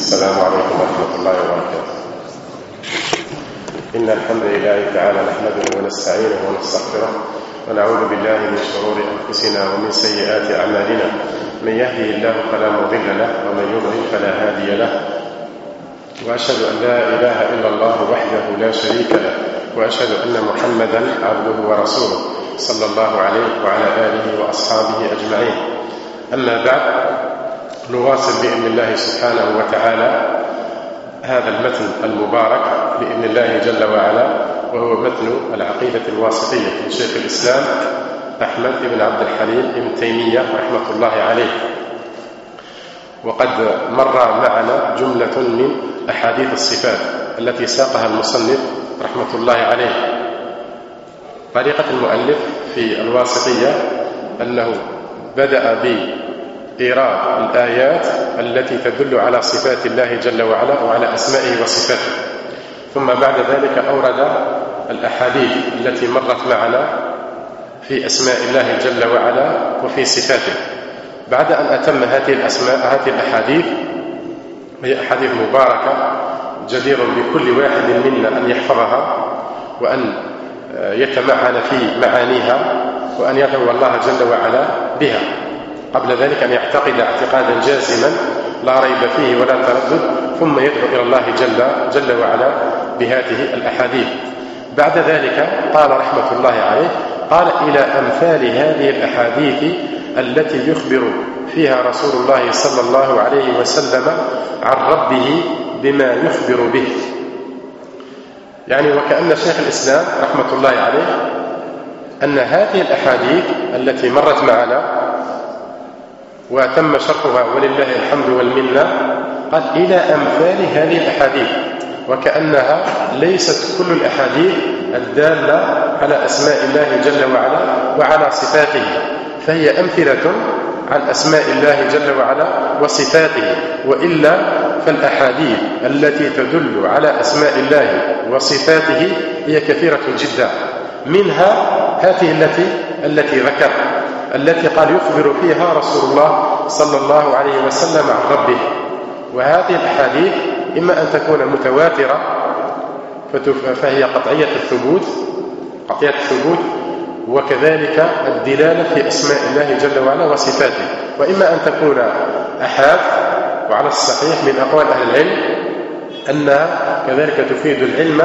السلام عليكم ورحمة الله وبركاته. إن الحمد لله تعالى نحمده ونستعينه ونستغفره ونعوذ بالله من شرور أنفسنا ومن سيئات أعمالنا، من يهده الله فلا مضل له ومن يضلل فلا هادي له، وأشهد أن لا إله إلا الله وحده لا شريك له، وأشهد أن محمدا عبده ورسوله صلى الله عليه وعلى آله وأصحابه أجمعين. أما بعد، نواصل بإذن الله سبحانه وتعالى هذا المتن المبارك بإذن الله جل وعلا، وهو متن العقيدة الواسطية لشيخ الإسلام أحمد بن عبد الحليم بن تيمية رحمة الله عليه. وقد مر معنا جملة من أحاديث الصفات التي ساقها المصنف رحمة الله عليه. طريقة المؤلف في الواسطية أنه بدأ بإيراد الآيات التي تدل على صفات الله جل وعلا وعلى أسمائه وصفاته، ثم بعد ذلك أورد الأحاديث التي مرت معنا في أسماء الله جل وعلا وفي صفاته. بعد أن أتم هذه الأحاديث، هي أحاديث مباركة جدير بكل واحد منا أن يحفظها وأن يتمعن في معانيها وأن يدعو الله جل وعلا بها، قبل ذلك أن يعتقد اعتقادا جازما لا ريب فيه ولا تردد، ثم يدعو إلى الله جل وعلا بهذه الأحاديث. بعد ذلك قال رحمة الله عليه: قال: إلى أمثال هذه الأحاديث التي يخبر فيها رسول الله صلى الله عليه وسلم عن ربه بما يخبر به. يعني وكأن شيخ الإسلام رحمة الله عليه أن هذه الأحاديث التي مرت معنا وتم شرحها ولله الحمد والمنة، قال: إلى أمثال هذه الأحاديث، وكأنها ليست كل الأحاديث الدالة على أسماء الله جل وعلا وعلى صفاته، فهي أمثلة عن أسماء الله جل وعلا وصفاته، وإلا فالأحاديث التي تدل على أسماء الله وصفاته هي كثيرة جدا. منها هذه التي ذكر، التي قال يخبر فيها رسول الله صلى الله عليه وسلم عن ربه. وهذه الأحاديث إما أن تكون متواترة فهي قطعية الثبوت وكذلك الدلالة في أسماء الله جل وعلا وصفاته، وإما أن تكون أحاد، وعلى الصحيح من أقوال أهل العلم أنها كذلك تفيد العلم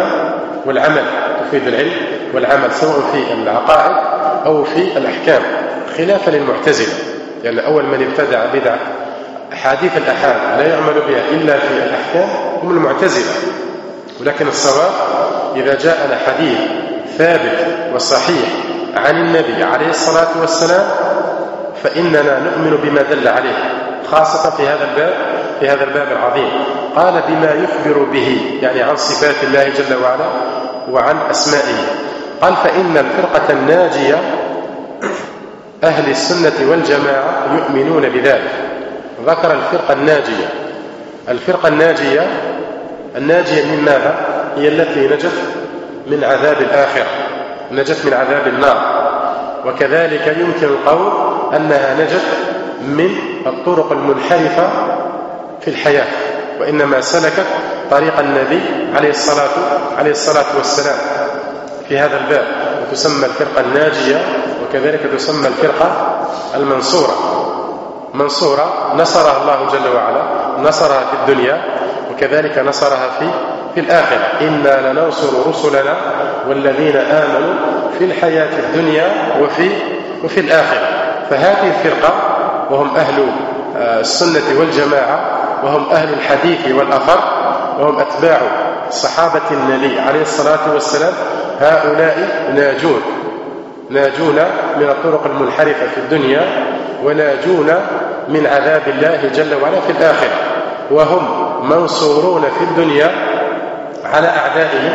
والعمل سواء في العقائد أو في الأحكام، خلافا للمعتزلة، لأن أول من ابتدع بدعة أحاديث الأحاد لا يعمل بها إلا في الأحكام هم المعتزلة. ولكن الصواب إذا جاءنا حديث ثابت وصحيح عن النبي عليه الصلاة والسلام فإننا نؤمن بما دل عليه، خاصة في هذا الباب العظيم. قال: بما يخبر به، يعني عن صفات الله جل وعلا وعن أسمائه. قال: فإن الفرقة الناجية أهل السنة والجماعة يؤمنون بذلك. ذكر الفرقة الناجية من ماذا؟ هي التي نجت من عذاب الآخرة، نجت من عذاب النار. وكذلك يمكن القول أنها نجت من الطرق المنحرفة في الحياة، وإنما سلكت طريق النبي عليه الصلاة والسلام في هذا الباب، وتسمى الفرقة الناجية، وكذلك تسمى الفرقة منصورة نصرها الله جل وعلا، نصرها في الدنيا وكذلك نصرها في الآخرة. إنا لننصر رسلنا والذين آمنوا في الحياة الدنيا وفي الآخرة. فهذه الفرقة وهم أهل السنة والجماعة، وهم أهل الحديث والأثر، وهم أتباع صحابة النبي عليه الصلاة والسلام. هؤلاء ناجون من الطرق المنحرفة في الدنيا، وناجون من عذاب الله جل وعلا في الآخرة، وهم منصورون في الدنيا على أعدائهم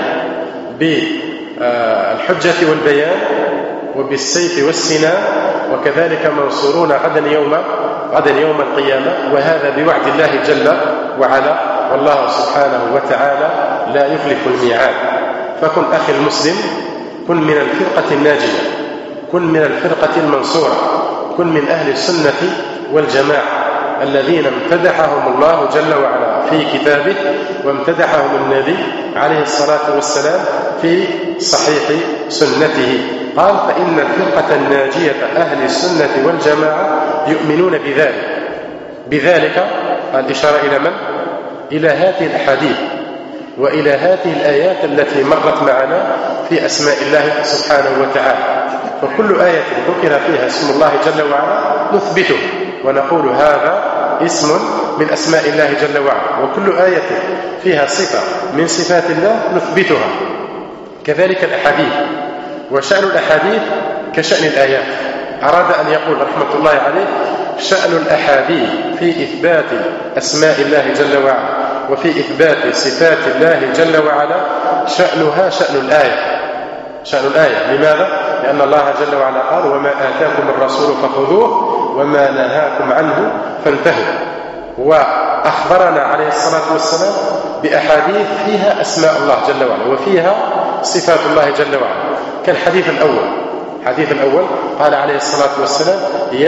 بالحجة والبيان وبالسيف والسنان، وكذلك منصورون غدا يوم القيامة، وهذا بوعد الله جل وعلا، والله سبحانه وتعالى لا يخلف الميعاد. فكن أخي المسلم، كن من الفرقة الناجية، كن من الفرقة المنصورة، كن من أهل السنة والجماعة، الذين امتدحهم الله جل وعلا في كتابه وامتدحهم النبي عليه الصلاة والسلام في صحيح سنته. قال: فإن الفرقة الناجية أهل السنة والجماعة يؤمنون بذلك الإشارة إلى من؟ إلى هذه الأحاديث وإلى هذه الآيات التي مرت معنا في أسماء الله سبحانه وتعالى. فكل آية ذكر فيها اسم الله جل وعلا نثبته ونقول هذا اسم من أسماء الله جل وعلا، وكل آية فيها صفة من صفات الله نثبتها. كذلك الأحاديث، وشأن الأحاديث كشأن الآيات. أراد أن يقول رحمة الله عليه: شأن الأحاديث في إثبات أسماء الله جل وعلا وفي إثبات صفات الله جل وعلا شأنها شأن الآية. لماذا؟ لأن الله جل وعلا قال: وما آتاكم الرسول فخذوه وما نهاكم عنه فانتهوا. وأخبرنا عليه الصلاة والسلام بأحاديث فيها أسماء الله جل وعلا وفيها صفات الله جل وعلا. كالحديث الأول قال عليه الصلاة والسلام: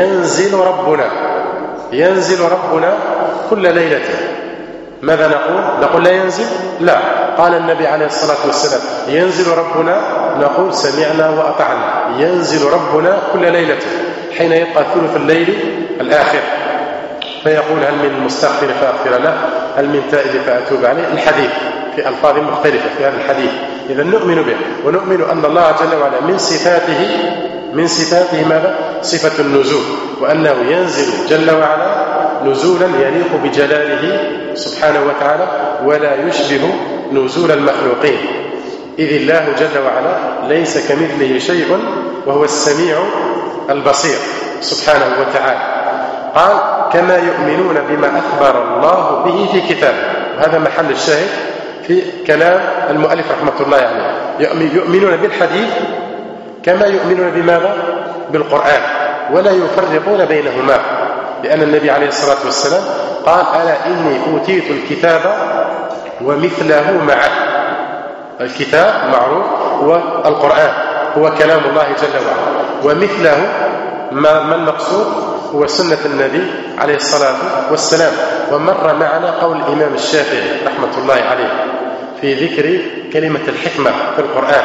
ينزل ربنا كل ليلة. ماذا نقول لا ينزل؟ لا. قال النبي عليه الصلاة والسلام: ينزل ربنا، نقول سمعنا وأطعنا. ينزل ربنا كل ليلة حين يبقى ثلث الليل الآخر، فيقول: هل من مستغفر فأغفر له، هل من تائب فأتوب عليه. الحديث في ألفاظ مختلفة في هذا الحديث. إذا نؤمن به، ونؤمن أن الله جل وعلا من صفاته ماذا؟ صفة النزول، وأنه ينزل جل وعلا نزولا يليق بجلاله سبحانه وتعالى ولا يشبه نزول المخلوقين، إذ الله جل وعلا ليس كمثله شيء وهو السميع البصير سبحانه وتعالى. قال: كما يؤمنون بما أخبر الله به في كتابه. وهذا محل الشاهد في كلام المؤلف رحمة الله عليه. يؤمنون بالحديث كما يؤمنون بماذا؟ بالقرآن، ولا يفرقون بينهما، لأن النبي عليه الصلاة والسلام قال: ألا إني أوتيت الكتاب ومثله معه. الكتاب معروف والقرآن هو كلام الله جل وعلا، ومثله ما المقصود؟ هو سنة النبي عليه الصلاة والسلام. ومر معنا قول الإمام الشافعي رحمة الله عليه في ذكر كلمة الحكمة في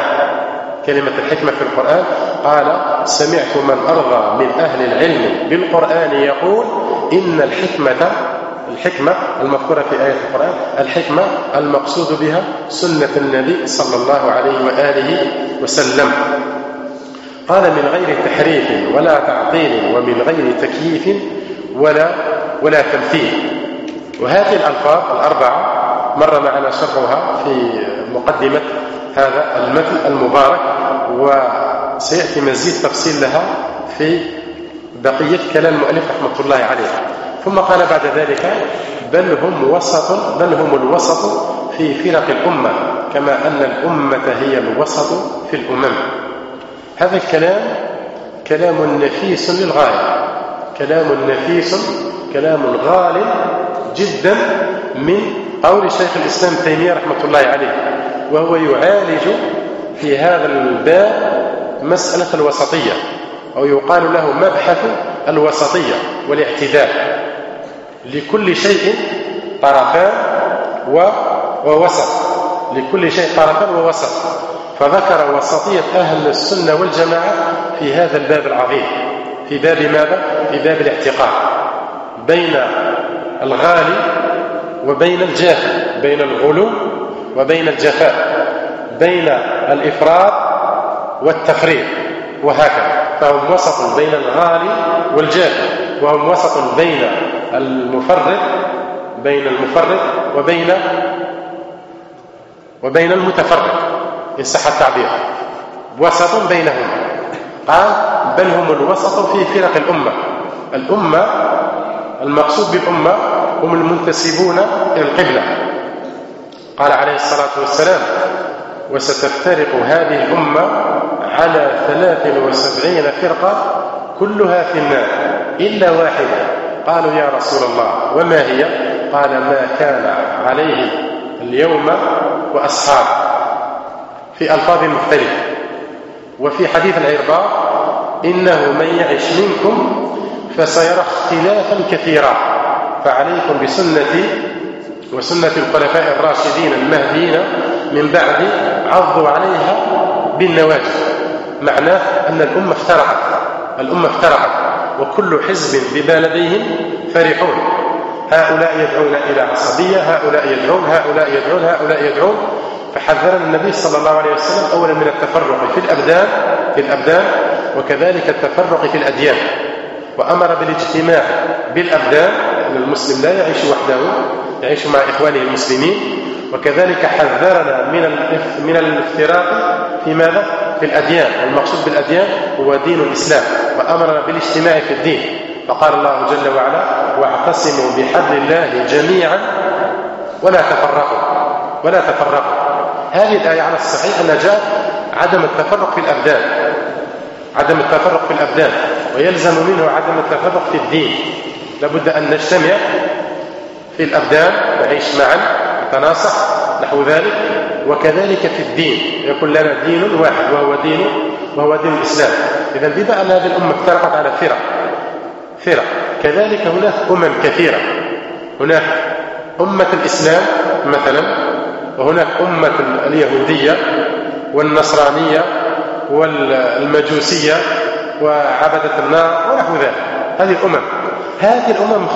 القرآن. قال: سمعت من أرضى من أهل العلم بالقرآن يقول: إن الحكمة المذكورة في آية القرآن، الحكمة المقصود بها سنة النبي صلى الله عليه وآله وسلم. قال: من غير تحريف ولا تعطيل ومن غير تكييف ولا تمثيل. وهذه الألفاظ الأربعة مر معنا شرحها في مقدمة هذا المتن المبارك، وسيأتي مزيد تفصيل لها في بقية كلام المؤلف رحمة الله عليه. ثم قال بعد ذلك: بل هم الوسط في فرق الأمة كما أن الأمة هي الوسط في الأمم. هذا الكلام كلام نفيس للغاية، كلام غال جدا من قول شيخ الإسلام تيمية رحمة الله عليه، وهو يعالج في هذا الباب مسألة الوسطية، أو يقال له مبحث الوسطية والاعتدال. لكل شيء طرفان ووسط، لكل شيء طرفان ووسط. فذكر وسطية أهل السنة والجماعة في هذا الباب العظيم، في باب ماذا؟ في باب الاعتقاد، بين الغالي وبين الجافي، بين الغلو وبين الجفاء، بين الإفراط والتفريط، وهكذا. فهم وسط بين الغالي والجافي، وهم وسط بين المفرط وبين المتفرط إن صح التعبير، وسط بينهما. قال: بل هم الوسط في فرق الأمة. المقصود بالأمة هم المنتسبون إلى القبلة. قال عليه الصلاة والسلام: وستفترق هذه الأمة على 73 فرقة كلها في النار إلا واحدة. قالوا: يا رسول الله وما هي؟ قال: ما كان عليه اليوم وأصحابه، في ألفاظ مختلفة. وفي حديث العرباض: إنه من يعش منكم فسيرى اختلافا كثيرا. فعليكم بسنتي وسنة الخلفاء الراشدين المهديين من بعد عضوا عليها بالنواجذ. معناه أن الأمة افترقت وكل حزب بما لديهم فرحون. هؤلاء يدعون إلى عصبية، هؤلاء يدعون. فحذرنا النبي صلى الله عليه وسلم أولا من التفرق في الأبدان وكذلك التفرق في الأديان، وأمر بالاجتماع بالأبدان، لأن المسلم لا يعيش وحده، يعيش مع إخوانه المسلمين. وكذلك حذرنا من الافتراق في ماذا؟ في الأديان، والمقصود بالأديان هو دين الإسلام، وأمرنا بالاجتماع في الدين. فقال الله جل وعلا: واعتصموا بحبل الله جميعا ولا تفرقوا. هذه الآية على الصحيح أنها جاءت عدم التفرق في الأبدان، ويلزم منه عدم التفرق في الدين. لابد أن نجتمع في الأبدان، نعيش معا، نتناصح نحو ذلك، وكذلك في الدين يكون لنا دين واحد وهو دين الإسلام. إذن بما أن هذه الأمة افترقت على فرق، كذلك هناك كثيرة. هناك أمة الإسلام مثلا، وهناك أمة اليهودية والنصرانية والمجوسية وعبدة النار ونحو ذلك. هذه الأمم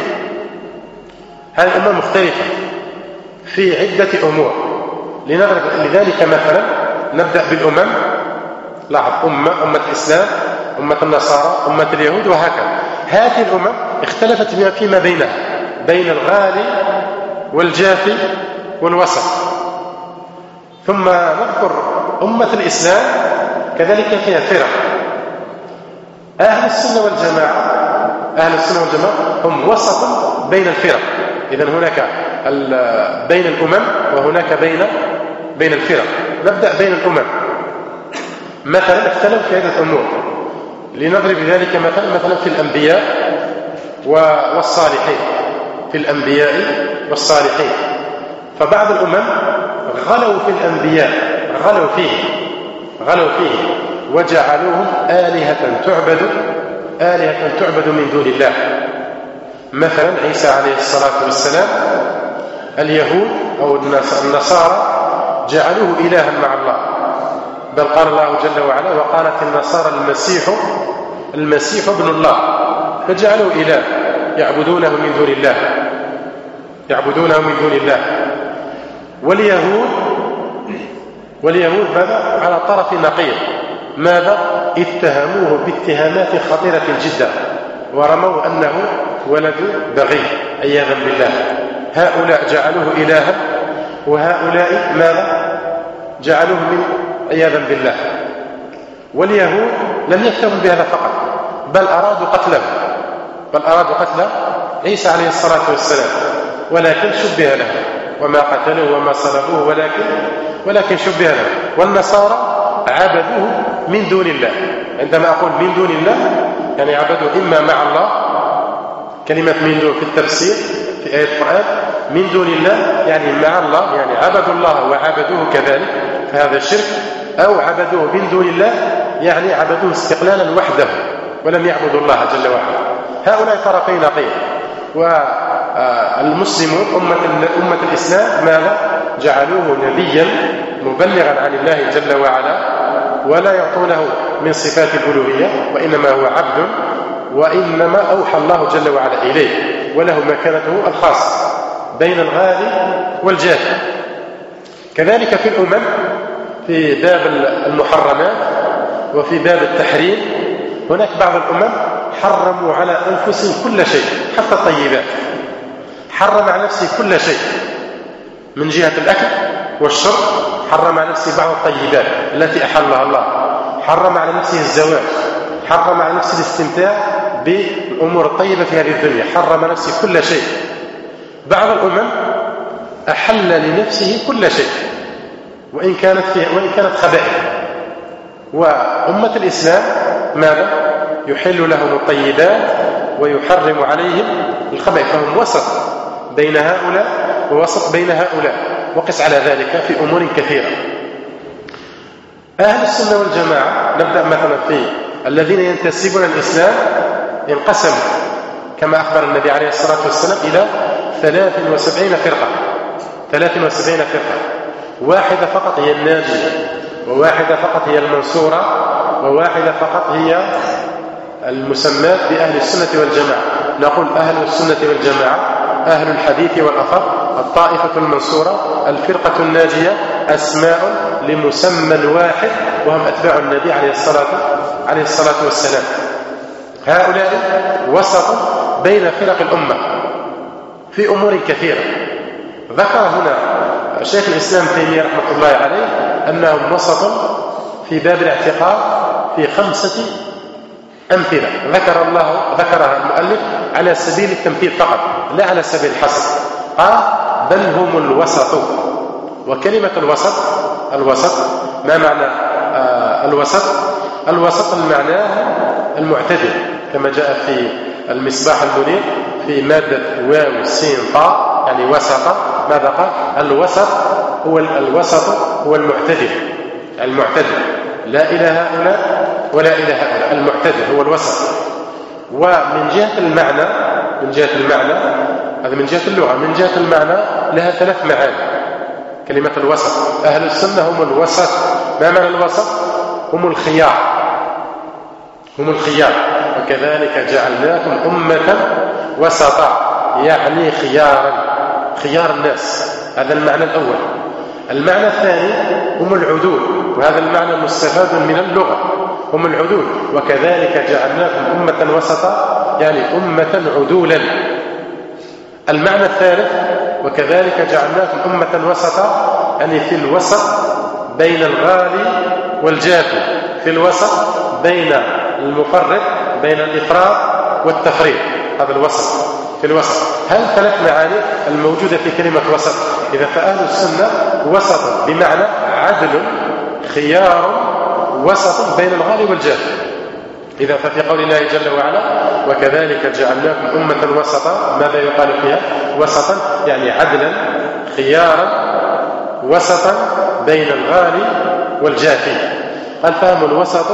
مختلفة في عدة أمور. لذلك مثلا نبدأ بالأمم. لاحظ: أمة الإسلام، أمة النصارى، أمة اليهود، وهكذا. هذه الأمم اختلفت فيما بينها، بين الغالي والجافي والوسط. ثم نذكر أمة الإسلام كذلك فيها فرق. أهل السنة والجماعة هم وسط بين الفرق. إذن هناك بين الأمم وهناك بين الفرق. نبدأ بين الأمم. مثلا اختلف في عدة أمور. لنضرب ذلك مثلا في الأنبياء والصالحين. فبعض الأمم غلوا في الأنبياء، غلوا فيه وجعلوهم آلهة تعبد من دون الله. مثلا عيسى عليه الصلاة والسلام، اليهود أو النصارى جعلوه إلها مع الله، بل قال الله جل وعلا: وقالت النصارى المسيح ابن الله، فجعلوه إله يعبدونه من دون الله. واليهود ماذا؟ على طرف نقيض. ماذا؟ اتهموه باتهامات خطيرة جدا، ورموا أنه ولد بغي عياذا بالله. هؤلاء جعلوه إلها، وهؤلاء ماذا؟ جعلوه عياذا بالله. واليهود لم يكتفوا بهذا فقط، بل أرادوا قتله عيسى عليه الصلاة والسلام، ولكن شبه له، وما قتلوه وما صلبوه ولكن شبه له. والنصارى عبدوه من دون الله. عندما أقول من دون الله يعني عبدوه إما مع الله، كلمة من دون في التفسير في آية القرآن، من دون الله يعني مع الله، يعني عبدوا الله وعبدوه كذلك، فهذا الشرك. أو عبدوه من دون الله يعني عبدوه استقلالا وحده ولم يعبدوا الله جل وعلا. هؤلاء طرفين نقيض. والمسلمون أمة الإسلام ماذا؟ جعلوه نبيا مبلغا عن الله جل وعلا، ولا يعطونه من صفات الألوهية، وإنما هو عبد، وإنما أوحى الله جل وعلا إليه، وله مكانته الخاصة بين الغالي والجافي. كذلك في الأمم، في باب المحرمات وفي باب التحريم، هناك بعض الأمم حرموا على أنفسهم كل شيء، حتى الطيبات. حرم على نفسه كل شيء من جهة الأكل والشرب، حرم على نفسه بعض الطيبات التي أحلها الله، حرم على نفسه الزواج، حرم على نفسه الاستمتاع بالأمور الطيبة في هذه الدنيا، حرم على نفسه كل شيء. بعض الأمم أحل لنفسه كل شيء وإن كانت خبائث. وأمة الإسلام ماذا؟ يحل لهم الطيبات ويحرم عليهم الخبائث، فهم وسط بين هؤلاء ووسط بين هؤلاء. وقس على ذلك في أمور كثيرة. أهل السنة والجماعة، نبدأ مثلا في الذين ينتسبون الإسلام، انقسموا كما أخبر النبي عليه الصلاة والسلام إلى 73 فرقة. 73 فرقة، واحدة فقط هي الناجية، وواحدة فقط هي المنصورة، وواحدة فقط هي المسمات بأهل السنة والجماعة. نقول أهل السنة والجماعة، أهل الحديث والأثر، الطائفة المنصورة، الفرقة الناجية، أسماء لمسمى واحد وهم أتباع النبي عليه الصلاة والسلام. هؤلاء وسط بين فرق الأمة في أمور كثيرة. ذكر هنا شيخ الإسلام تيمية رحمة الله عليه أنهم وسط في باب الاعتقاد في 5 أمثلة ذكرها المؤلف على سبيل التمثيل فقط، لا على سبيل الحصر. قال بل هم الوسط. وكلمة الوسط ما معنى الوسط؟ الوسط المعنى المعتدل، كما جاء في المصباح المنير في مادة واو سين طاء، يعني وسط. ماذا قال؟ الوسط هو المعتدل، لا إلى هؤلاء ولا إلى هؤلاء، المعتدل هو الوسط. ومن جهة المعنى هذا من جهة اللغة، من جهة المعنى لها 3 معاني كلمة الوسط. أهل السنة هم الوسط. ما معنى الوسط؟ هم الخيار. وكذلك جعلناكم أمة وسطا، يعني خيار الناس. هذا المعنى الأول. المعنى الثاني هم العدول، وهذا المعنى مستفاد من اللغة، هم العدول. وكذلك جعلناكم أمة وسطا، يعني أمة عدولا. المعنى الثالث وكذلك جعلناكم أمة وسطا، يعني في الوسط بين الغالي والجافي، في الوسط بين المفرط، بين الإفراط والتفريط. هذا الوسط، في الوسط. هل 3 معاني الموجودة في كلمة وسط. إذا فأهل السنة وسط بمعنى عدل، خيار، وسط بين الغالي والجافي. إذا ففي قول الله جل وعلا وكذلك جعلناكم أمة وسطا، ماذا يقال فيها؟ وسطا يعني عدلا، خيارا، وسطا بين الغالي والجافي. قال فهم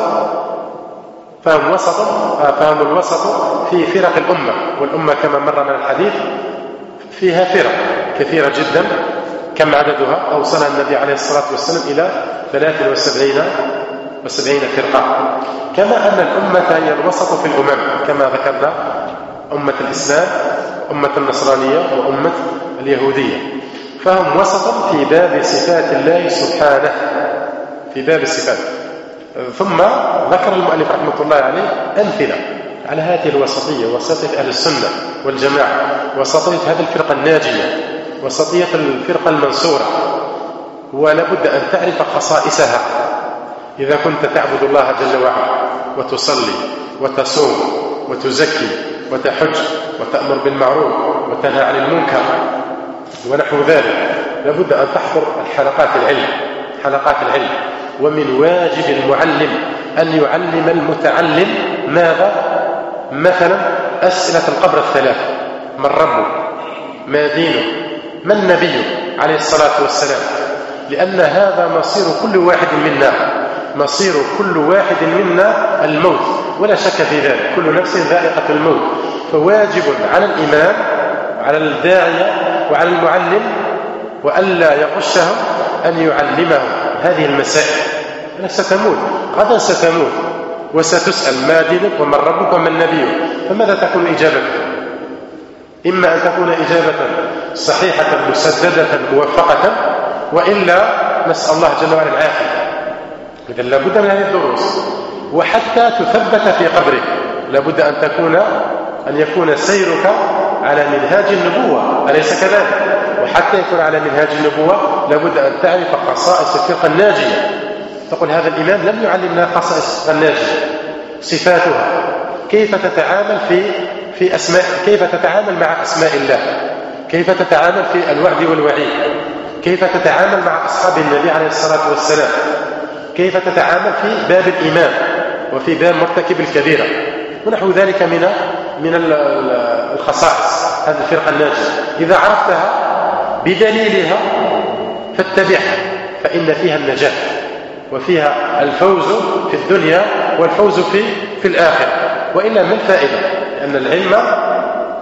الوسط في فرق الأمة. والأمة كما مر من الحديث فيها فرق كثيرة جدا. كم عددها؟ أوصلها النبي عليه الصلاة والسلام إلى 73 فرقة. كما أن الأمة هي الوسط في الأمم، كما ذكرنا أمة الإسلام، أمة النصرانية، وأمة اليهودية. فهم وسط في باب صفات الله سبحانه، في باب الصفات. ثم ذكر المؤلف رحمة الله عليه أمثلة على هذه الوسطية، وسطية أهل السنة والجماعة، وسطية هذه الفرقة الناجية، وسطية الفرقة المنصورة. ولابد أن تعرف خصائصها. إذا كنت تعبد الله جل وعلا وتصلي وتصوم وتزكي وتحج وتأمر بالمعروف وتنهى عن المنكر ونحو ذلك، لابد أن تحضر حلقات العلم. ومن واجب المعلم أن يعلم المتعلم ماذا؟ مثلا أسئلة القبر 3: من ربه؟ ما دينه؟ من نبيه عليه الصلاة والسلام؟ لأن هذا مصير كل واحد منا الموت، ولا شك في ذلك، كل نفس ذائقة الموت. فواجب على الإمام وعلى الداعية وعلى المعلم وألا يغشهم أن يعلمهم هذه المسائل. أنك ستموت غدا، ستموت وستسأل ما دينك ومن ربك ومن نبيك، فماذا تكون إجابتك؟ إما أن تكون إجابة صحيحة مسددة موفقة، وإلا نسأل الله جل وعلا العافية. إذن لابد من هذه الدروس. وحتى تثبت في قبرك لابد أن يكون سيرك على منهاج النبوة، أليس كذلك؟ وحتى يكون على منهاج النبوة لابد أن تعرف خصائص الفرقة الناجية. تقول هذا الإمام لم يعلمنا خصائص الناجية، صفاتها، كيف تتعامل في أسماء، كيف تتعامل مع أسماء الله، كيف تتعامل في الوعد والوعيد، كيف تتعامل مع أصحاب النبي عليه الصلاة والسلام، كيف تتعامل في باب الإيمان وفي باب مرتكب الكبيرة ونحو ذلك من الخصائص هذه الفرقة الناجية. إذا عرفتها بدليلها فاتبعها، فإن فيها النجاة وفيها الفوز في الدنيا والفوز في الآخرة. وإلا ما الفائدة؟ لأن العلم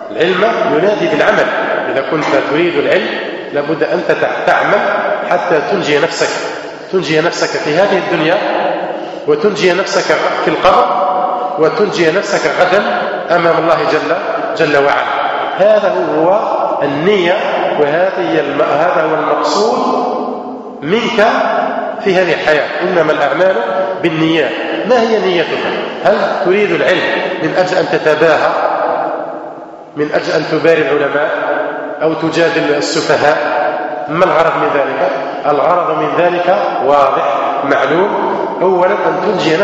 العلم ينادي بالعمل. إذا كنت تريد العلم لابد أن تعمل حتى تنجي نفسك في هذه الدنيا، وتنجي نفسك في القبر، وتنجي نفسك غدا أمام الله جل وعلا. هذا هو النية، وهذا هو المقصود منك في هذه الحياة. إنما الأعمال بالنيات. ما هي نيتك؟ هل تريد العلم من أجل أن تتباهى، من أجل أن تباري العلماء، أو تجادل السفهاء؟ ما الغرض من ذلك؟ الغرض من ذلك واضح معلوم. أولا أن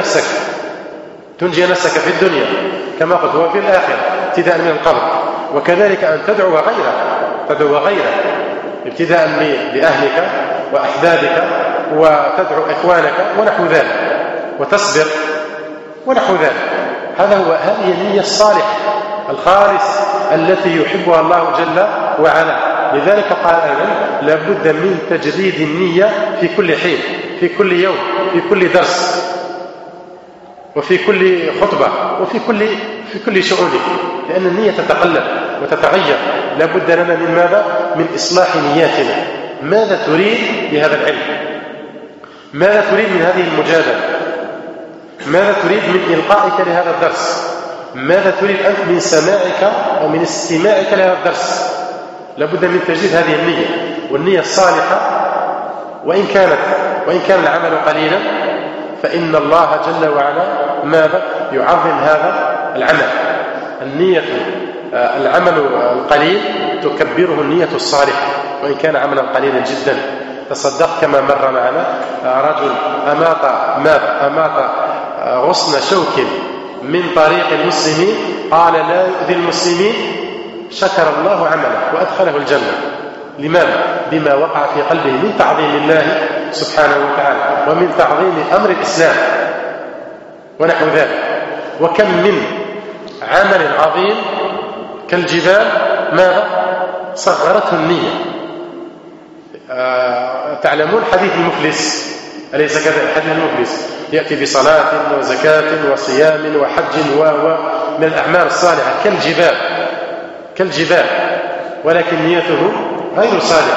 تنجي نفسك في الدنيا كما قلت، وفي الآخرة ابتداء من القبر، وكذلك أن تدعو غيرك ابتداء بأهلك وأحبابك، وتدعو إخوانك ونحو ذلك، وتصبر ونحو ذلك. هذه النية الصالحة الخالص التي يحبها الله جل وعلا. لذلك قال العلم لابد من تجديد النية في كل حين، في كل يوم، في كل درس، وفي كل خطبة، وفي كل شؤونك، لأن النية تتقلب وتتغير. لابد لنا من ماذا؟ من إصلاح نياتنا. ماذا تريد بهذا العلم؟ ماذا تريد من هذه المجادلة؟ ماذا تريد من إلقائك لهذا الدرس؟ ماذا تريد أنت من سماعك أو من استماعك لهذا الدرس؟ لابد من تجديد هذه النية، والنية الصالحة وإن كان العمل قليلا، فإن الله جل وعلا ماذا؟ يعظم هذا العمل. العمل القليل تكبره النية الصالحة وإن كان عملا قليلا جدا. تصدق كما مر معنا رجل أماط غصن شوك من طريق المسلمين، قال لا يؤذي المسلمين، شكر الله عمله وأدخله الجنة. لماذا؟ بما وقع في قلبه من تعظيم الله سبحانه وتعالى، ومن تعظيم أمر الإسلام ونحو ذلك. وكم من عمل عظيم كالجبال ماذا؟ صغرته النية. تعلمون حديث المفلس، أليس كذا؟ حديث المفلس يأتي بصلاة وزكاة وصيام وحج من الأعمال الصالحة كالجبال، ولكن نيته غير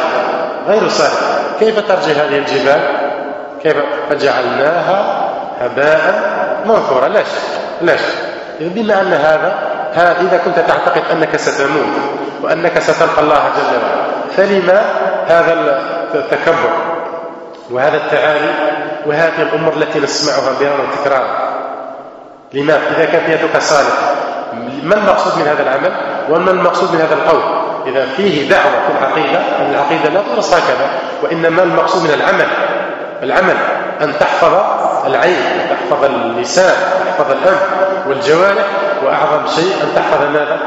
صالحة. كيف ترجع هذه الجبال؟ كيف؟ فجعلناها هباء منثورا. لا شك. بما أن هذا إذا كنت تعتقد أنك ستموت وأنك ستلقى الله جل وعلا، فلما هذا التكبر وهذا التعالي وهذه الأمور التي نسمعها مرارا وتكرارا؟ لماذا؟ إذا كانت نيتك صالحة، ما المقصود من هذا العمل وما المقصود من هذا القول؟ إذا فيه دعوة في العقيدة، أن العقيدة لا تدرس هكذا، وإنما المقصود من العمل أن تحفظ العين، تحفظ اللسان، تحفظ الأنف والجوارح، وأعظم شيء أن تحفظ ماذا؟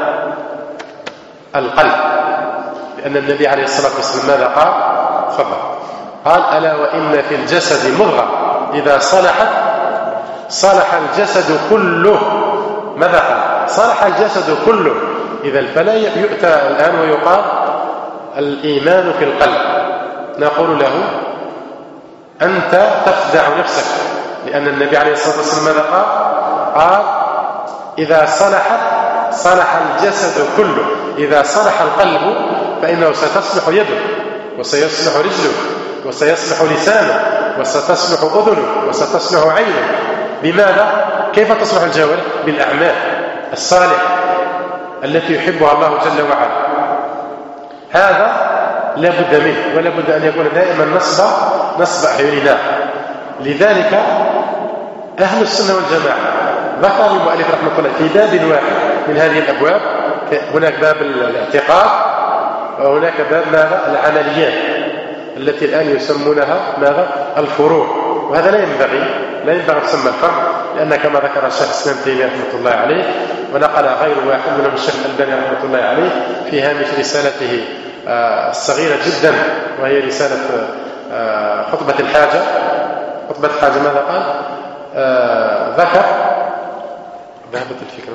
القلب. لأن النبي عليه الصلاة والسلام ماذا قال؟ قال ألا وإن في الجسد مضغة إذا صلحت صلح الجسد كله. ماذا قال؟ صلح الجسد كله. إذا فلا يؤتى الآن ويقال الإيمان في القلب، نقول له أنت تخدع نفسك، لأن النبي عليه الصلاة والسلام ماذا قال؟ إذا صلح الجسد كله. إذا صلح القلب فإنه ستصلح يده، وسيصلح رجله، وسيصلح لسانه، وستصلح أذنه، وستصلح عينه. بماذا؟ كيف تصلح الجوارح؟ بالأعمال الصالحة التي يحبها الله جل وعلا. هذا لا بد منه، ولا بد أن يكون دائما نصب أعيننا. لذلك أهل السنة والجماعة ذكر المؤلف رحمه الله في باب واحد من هذه الأبواب، هناك باب الاعتقاد، وهناك باب ماذا؟ العمليات، التي الآن يسمونها ماذا؟ الفروع. وهذا لا ينبغي تسمى الفرع، لأن كما ذكر الشيخ الإسلام تيمية رحمه الله عليه، ونقل غير واحد منهم الشيخ الألباني رحمه الله عليه في هامش رسالته الصغيرة جدا، وهي رسالة خطبة الحاجة. ماذا قال؟ ذكر ذهبت الفكرة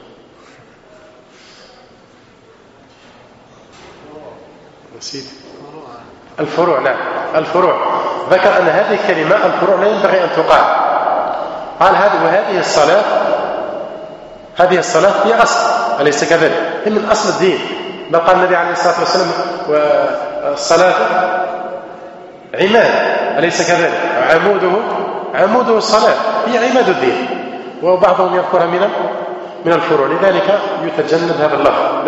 نسيت الفروع. نعم، الفروع. ذكر أن هذه الكلمة الفروع لا ينبغي أن تقال. قال وهذه الصلاة هي أصل، أليس كذلك؟ هي من أصل الدين. ما قال النبي عليه الصلاة والسلام والصلاة عماد، أليس كذلك؟ عموده الصلاة، هي عماد الدين. وبعضهم يذكرها من الفروع، لذلك يتجنب هذا اللفظ.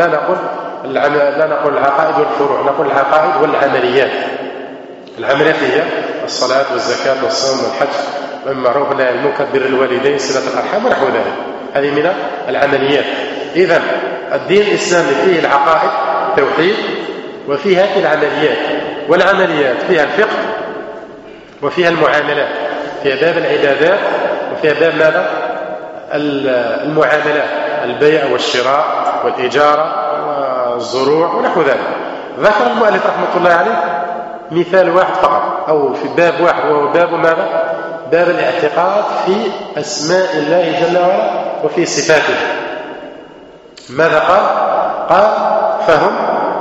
لا نقول العقائد والفروع، نقول العقائد والعمليات. العمليات هي الصلاة والزكاة والصوم والحج والمعروف والنهي عن المنكر، بر الوالدين، صلة الأرحام ونحو ذلك. هذه من العمليات. إذن الدين الإسلامي فيه العقائد التوحيد، وفيه هذه العمليات. والعمليات فيها الفقه وفيها المعاملات، فيها باب العبادات وفيها باب ماذا؟ المعاملات، البيع والشراء والإجارة والزروع ونحو ذلك. ذكر المؤلف رحمة الله عليه مثال واحد فقط، أو في باب واحد، وهو باب ماذا؟ باب الاعتقاد في أسماء الله جل وعلا وفي صفاته. ماذا قال فهم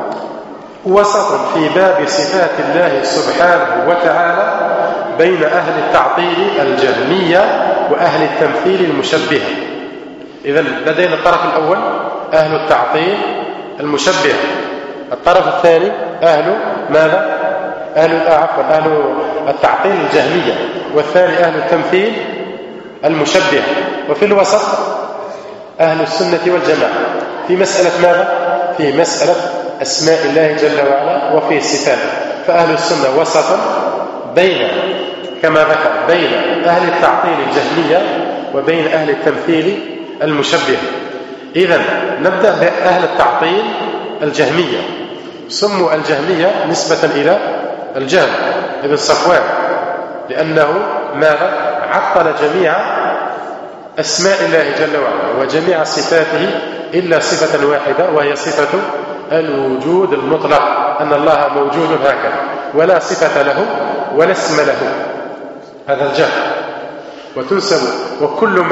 وسط في باب صفات الله سبحانه وتعالى بين أهل التعطيل الجهمية وأهل التمثيل المشبهة. إذن لدينا الطرف الأول أهل التعطيل المشبهة، الطرف الثاني أهل ماذا؟ أهل التعطيل الجهمية، والثاني أهل التمثيل المشبهة، وفي الوسط أهل السنة والجماعة في مسألة ماذا؟ في مسألة أسماء الله جل وعلا وفي صفاته. فأهل السنة وسطا بين، كما ذكر، بين أهل التعطيل الجهمية وبين أهل التمثيل المشبهة. إذن نبدأ بأهل التعطيل الجهمية. سموا الجهمية نسبة إلى الجهم ابن صفوان، لأنه ماذا؟ عطل جميع أسماء الله جل وعلا وجميع صفاته إلا صفة واحدة، وهي صفة الوجود المطلق، أن الله موجود هكذا، ولا صفة له ولا اسم له. هذا الجهم. وتنسب، وكل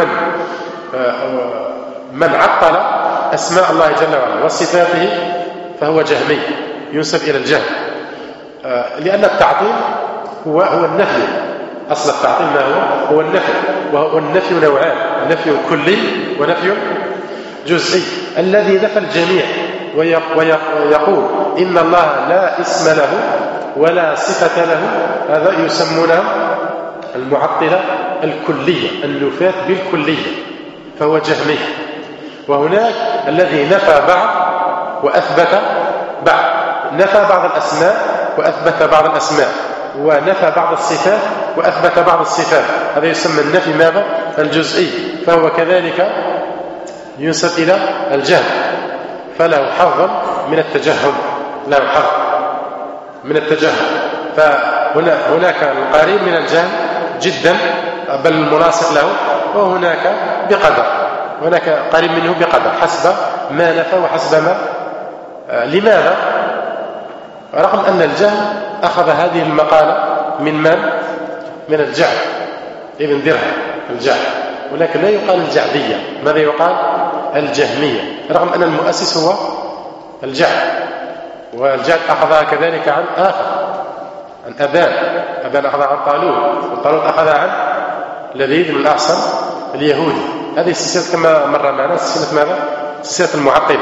من عطل أسماء الله جل وعلا وصفاته فهو جهمي، ينسب إلى الجهم. لأن التعطيل هو النفي. أصل التعطيل ما هو النفي، وهو النفي نوعان: نفي كلي ونفي جزئي. الذي نفى الجميع ويقول إن الله لا اسم له ولا صفة له، هذا يسمونه المعطلة الكلية، النفاة بالكلية، فهو جهمي. وهناك الذي نفى بعض وأثبت بعض، نفى بعض الأسماء وأثبت بعض الأسماء، ونفى بعض الصفات وأثبت بعض الصفات. هذا يسمى النفي ماذا؟ الجزئي، فهو كذلك ينسب إلى الجهم، فله حظ من التجهم، له حظ من التجهم. فهناك القريب من الجهم جدا بل الملاصق له، وهناك بقدر، هناك قريب منه بقدر حسب ما نفى وحسب ما. لماذا؟ رغم أن الجهم أخذ هذه المقالة من الجعد ابن درهم الجعد، ولكن لا يقال الجعدية، ماذا يقال؟ الجهمية، رغم أن المؤسس هو الجعد. والجعد أخذها كذلك عن آخر، عن أبان أخذها عن طالوت، وطالوت أخذها عن لبيد بن الأعصم اليهودي. هذه السلسلة كما مر معنا سلسلة ماذا؟ سلسلة المعطلة،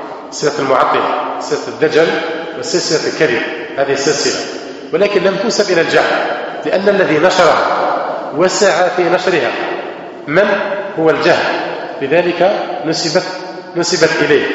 سلسلة الدجل وسلسلة الكذب، هذه السلسلة، ولكن لم تنسب إلى الجعد، لأن الذي نشرها وسعى في نشرها من هو الجهم، لذلك نسبت إليه.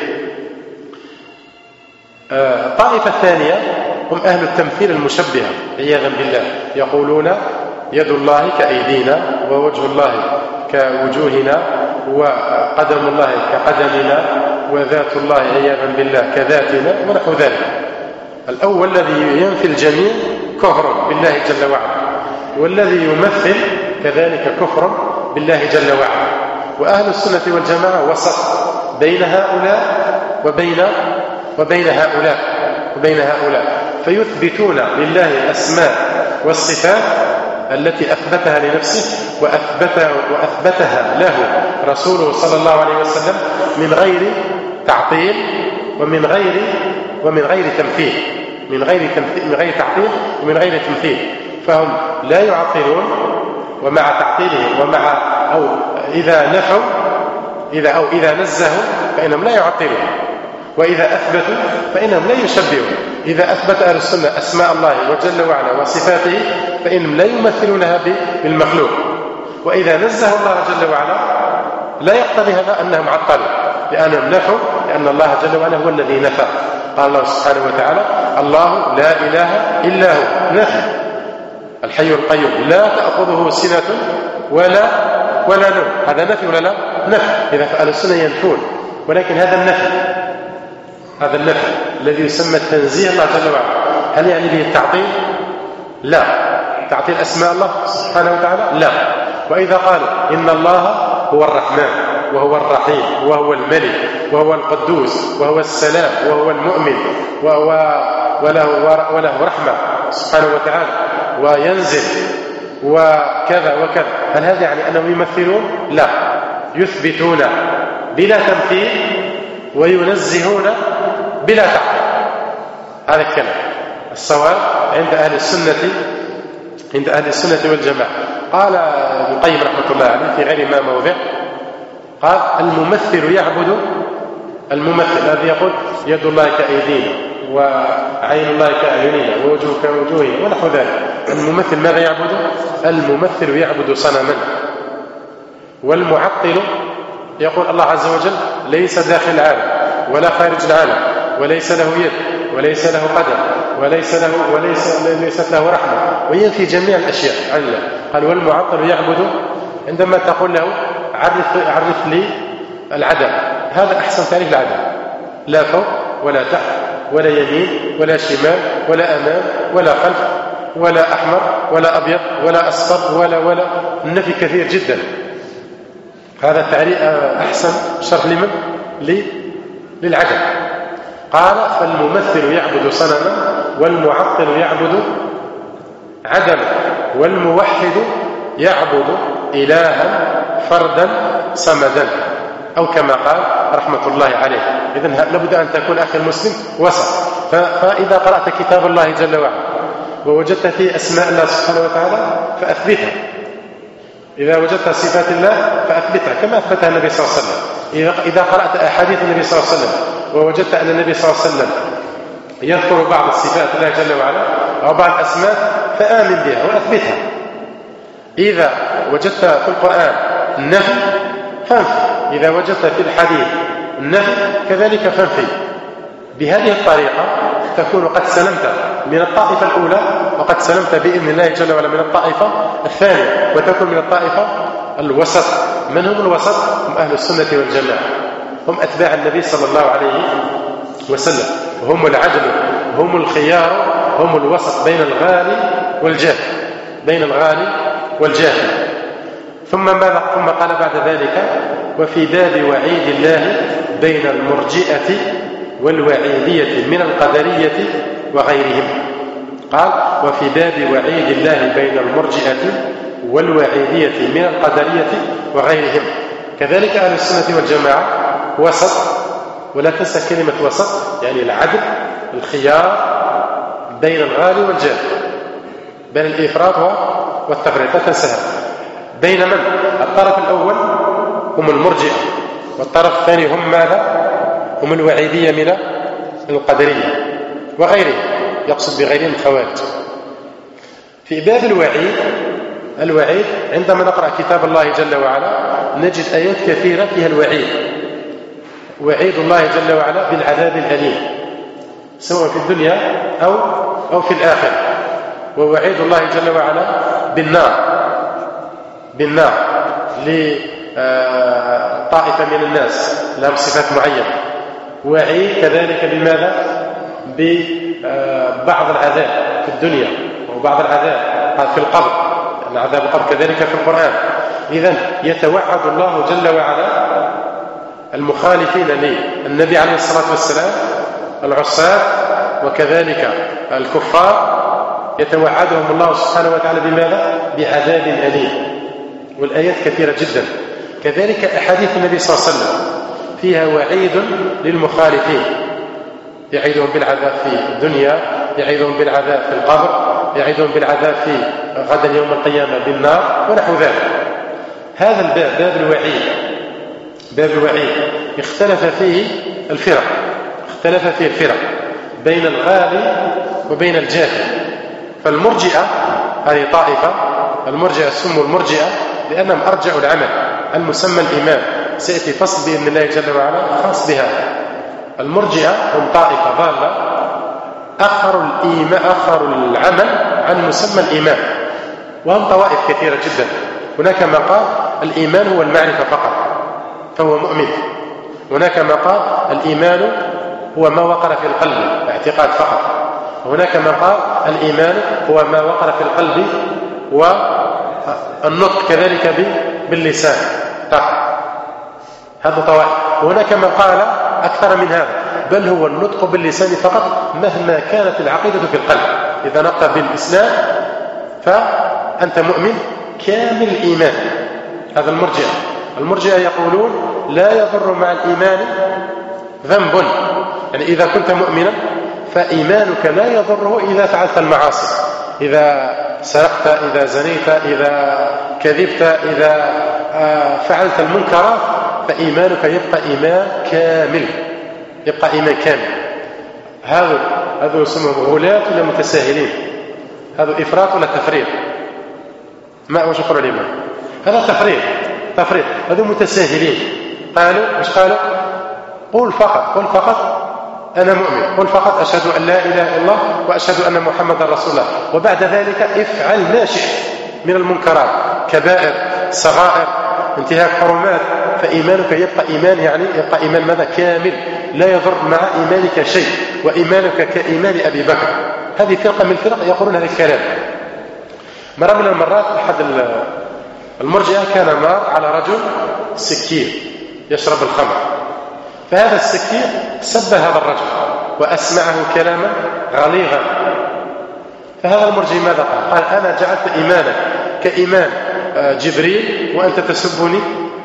الطائفة الثانية هم أهل التمثيل المشبهة عياذا بالله، يقولون يد الله كأيدينا، ووجه الله كوجوهنا، وقدم الله كقدمنا، وذات الله عياذا بالله كذاتنا، ونحو ذلك. الأول الذي ينفي الجميع كفر بالله جل وعلا، والذي يمثل كذلك كفر بالله جل وعلا. وأهل السنة والجماعة وسط بين هؤلاء وبين هؤلاء، فيثبتون لله الأسماء والصفات التي أثبتها لنفسه وأثبتها له رسوله صلى الله عليه وسلم من غير تعطيل ومن غير تمثيل، من غير تعطيل ومن غير تمثيل. فهم لا يعطلون، ومع تعطيلهم أو إذا نفوا إذا نزهوا فإنهم لا يعطلون، وإذا أثبتوا فإنهم لا يشبهون. إذا أثبت أهل السنة أسماء الله جل وعلا وصفاته فإنهم لا يمثلونها بالمخلوق، وإذا نزه الله جل وعلا لا يقتضي هذا أنهم عطلوا، لأنهم نفوا، لأن الله جل وعلا هو الذي نفى. قال الله سبحانه وتعالى: الله لا إله إلا هو، نفي. الحي القيوم لا تأخذه سنة ولا نوم، هذا نفي ولا لا؟ نفي. إذا فأهل السنة ينفون، ولكن هذا النفي الذي يسمى التنزيه الله جل وعلا، هل يعني به التعطيل؟ لا. تعطيل أسماء الله سبحانه وتعالى؟ لا. وإذا قالوا إن الله هو الرحمن وهو الرحيم وهو الملك وهو القدوس وهو السلام وهو المؤمن وله رحمة سبحانه وتعالى وينزل وكذا وكذا، هل هذا يعني أنهم يمثلون؟ لا، يثبتون بلا تمثيل وينزهون بلا تعطيل. هذا الكلام الصواب عند أهل السنة والجماعة. قال ابن القيم رحمة الله عليه في غير ما موضع، قال: الممثل يعبد الممثل الذي يقول يد الله كأيدينا وعين الله كأعيننا ووجهه كوجوهنا ونحو ذلك. الممثل ماذا يعبد؟ الممثل يعبد صنما. والمعطل يقول الله عز وجل ليس داخل العالم ولا خارج العالم، وليس له يد وليس له قدم وليست له رحمة، وينفي جميع الأشياء عن الله. قال: والمعطل يعبد، عندما تقول له عرف لي العدم، هذا أحسن تعريف العدم، لا فوق ولا تحت ولا يمين ولا شمال ولا أمام ولا خلف ولا أحمر ولا أبيض ولا أصفر ولا النفي كثير جدا. هذا التعريف أحسن شرح لمن؟ للعدم. قال: فالممثل يعبد صنما والمعطل يعبد عدما والموحد يعبد إلها فردا صمدا، أو كما قال رحمة الله عليه. إذن لابد أن تكون أخي المسلم وسط. فإذا قرأت كتاب الله جل وعلا ووجدت فيه أسماء الله سبحانه وتعالى فأثبتها، إذا وجدت صفات الله فأثبتها كما أثبتها النبي صلى الله عليه وسلم. إذا قرأت أحاديث النبي صلى الله عليه وسلم ووجدت أن النبي صلى الله عليه وسلم يذكر بعض الصفات الله جل وعلا أو بعض الأسماء فآمن بها وأثبتها. إذا وجدت في القرآن النفي فانفي، إذا وجدت في الحديث النفي كذلك فانفي. بهذه الطريقة تكون قد سلمت من الطائفة الأولى وقد سلمت بإذن الله جل وعلا من الطائفة الثانية، وتكون من الطائفة الوسط. من هم الوسط؟ هم أهل السنة والجماعة، هم أتباع النبي صلى الله عليه وسلم، هم العدل، هم الخيار، هم الوسط بين الغالي والجاهل. ثم قال بعد ذلك: وفي باب وعيد الله بين المرجئة والوعيدية من القدرية وغيرهم. قال: وفي باب وعيد الله بين المرجئة والوعيدية من القدرية وغيرهم. كذلك أهل السنة والجماعة وسط، ولا تنسى كلمة وسط، يعني العدل، الخيار بين الغالي والجاهل، بين الإفراط والتفريط، لا تنساها. بين من؟ الطرف الأول هم المرجئة، والطرف الثاني هم ماذا؟ هم الوعيدية من القدرية وغيرهم، يقصد بغيرهم الخوارج. في باب الوعيد عندما نقرأ كتاب الله جل وعلا نجد آيات كثيرة فيها الوعيد، وعيد الله جل وعلا بالعذاب الأليم سواء في الدنيا أو في الآخرة، ووعيد الله جل وعلا بالنار لطائفة من الناس لهم صفات معينة، وعيد كذلك بماذا؟ ببعض العذاب في الدنيا وبعض العذاب في القبر، يعني عذاب القبر كذلك في القرآن. إذن يتوعد الله جل وعلا المخالفين للنبي عليه الصلاة والسلام، العصاة وكذلك الكفار، يتوعدهم الله سبحانه وتعالى بماذا؟ بعذاب أليم. والآيات كثيرة جدا. كذلك أحاديث النبي صلى الله عليه وسلم فيها وعيد للمخالفين، يعيدهم بالعذاب في الدنيا، يعيدهم بالعذاب في القبر، يعيدهم بالعذاب في غدا يوم القيامة بالنار ونحو ذلك. هذا الباب باب الوعيد اختلف فيه الفرق، اختلف فيه الفرق بين الغالي وبين الجافي. فالمرجئة هذه طائفة، المرجئة سموا المرجئة لأنهم أرجعوا العمل عن مسمى الإيمان. سيأتي فصل بإذن الله جل وعلا خاص بها. المرجئة هم طائفة ضالة أخروا العمل عن مسمى الإيمان، وهم طوائف كثيرة جدا. هناك من قال الإيمان هو المعرفة فقط فهو مؤمن، هناك من قال الإيمان هو ما وقر في القلب اعتقاد فقط، وهناك من قال الإيمان هو ما وقر في القلب والنطق كذلك باللسان فقط. هذا طوائف. وهناك من قال أكثر من هذا، بل هو النطق باللسان فقط مهما كانت العقيدة في القلب. إذا نطق بالإسلام فأنت مؤمن كامل الإيمان. هذا المرجئة. المرجئة يقولون لا يضر مع الإيمان ذنب، يعني إذا كنت مؤمنا فإيمانك لا يضره إذا فعلت المعاصي، إذا سرقت، إذا زنيت، إذا كذبت، إذا فعلت المنكرات، فإيمانك يبقى إيمان كامل، يبقى إيمان كامل. هذا يسمى غلاة ولا متساهلين؟ هذا إفراط ولا تفريط؟ ما وش يقولوا الإيمان؟ هذا تفريط. هذا متساهلين. مش قالوا قل فقط أنا مؤمن، قل فقط أشهد أن لا إله إلا الله وأشهد أن محمد رسول الله، وبعد ذلك افعل ما شئت من المنكرات، كبائر، صغائر، انتهاك حرمات، فإيمانك يبقى إيمان، يعني يبقى إيمان ماذا؟ كامل، لا يضر مع إيمانك شيء، وإيمانك كإيمان أبي بكر. هذه فرقة من الفرق يقولون هذا الكلام. مرة من المرات أحد المرجئة كان مار على رجل سكين يشرب الخمر، فهذا السكين سب هذا الرجل وأسمعه كلاما غليظا. فهذا المرجئ ماذا قال؟ أنا جعلت إيمانك كإيمان جبريل وأنت تسبني.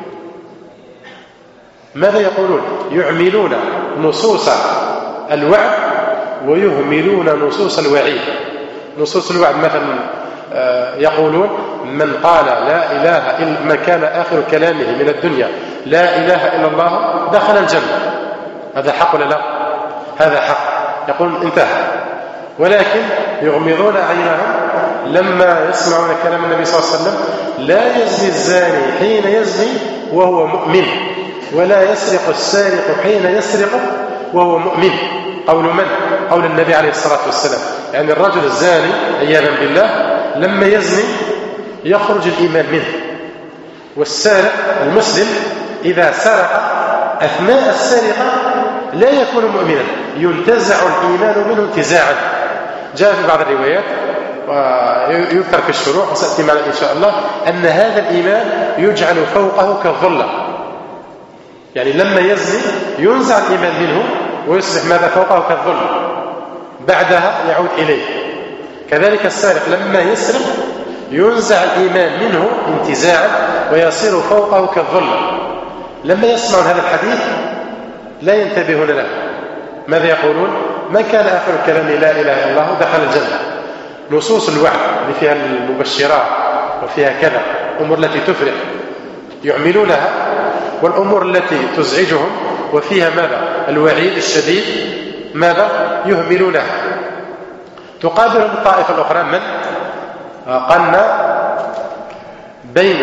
ماذا يقولون؟ يعملون نصوص الوعد ويهملون نصوص الوعيد. نصوص الوعد مثلا يقولون من قال لا إله إلا من كان آخر كلامه من الدنيا لا إله إلا الله دخل الجنة. هذا حق ولا لا؟ هذا حق، يقول انتهى. ولكن يغمضون عينهم لما يسمعون كلام النبي صلى الله عليه وسلم: لا يزني الزاني حين يزني وهو مؤمن، ولا يسرق السارق حين يسرق وهو مؤمن. قول من؟ قول النبي عليه الصلاة والسلام. يعني الرجل الزاني عياذا بالله لما يزني يخرج الإيمان منه، والسارق المسلم إذا سرق أثناء السرقة لا يكون مؤمنا، ينتزع الإيمان منه انتزاعا. جاء في بعض الروايات ويذكر في الشروح وسأتي معنا إن شاء الله أن هذا الإيمان يجعل فوقه كالظلة، يعني لما يزني ينزع الإيمان منه ويصبح ماذا؟ فوقه كالظلة، بعدها يعود إليه. كذلك السارق لما يسرق ينزع الإيمان منه انتزاعا ويصير فوقه كالظلة. لما يسمعون هذا الحديث لا ينتبهون له. ماذا يقولون؟ من كان آخر كلامه لا إله إلا الله دخل الجنة. نصوص الوعد اللي فيها المبشرات وفيها كذا أمور التي تفرح يعملونها، والأمور التي تزعجهم وفيها ماذا؟ الوعيد الشديد ماذا؟ يهملونها. تقابل الطائفة الأخرى من قلنا بين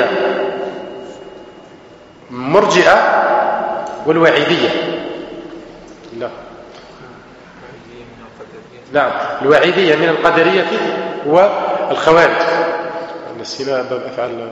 مرجئة والوعيدية. نعم، الوعيدية من القدرية والخوارج. نسينا باب أفعال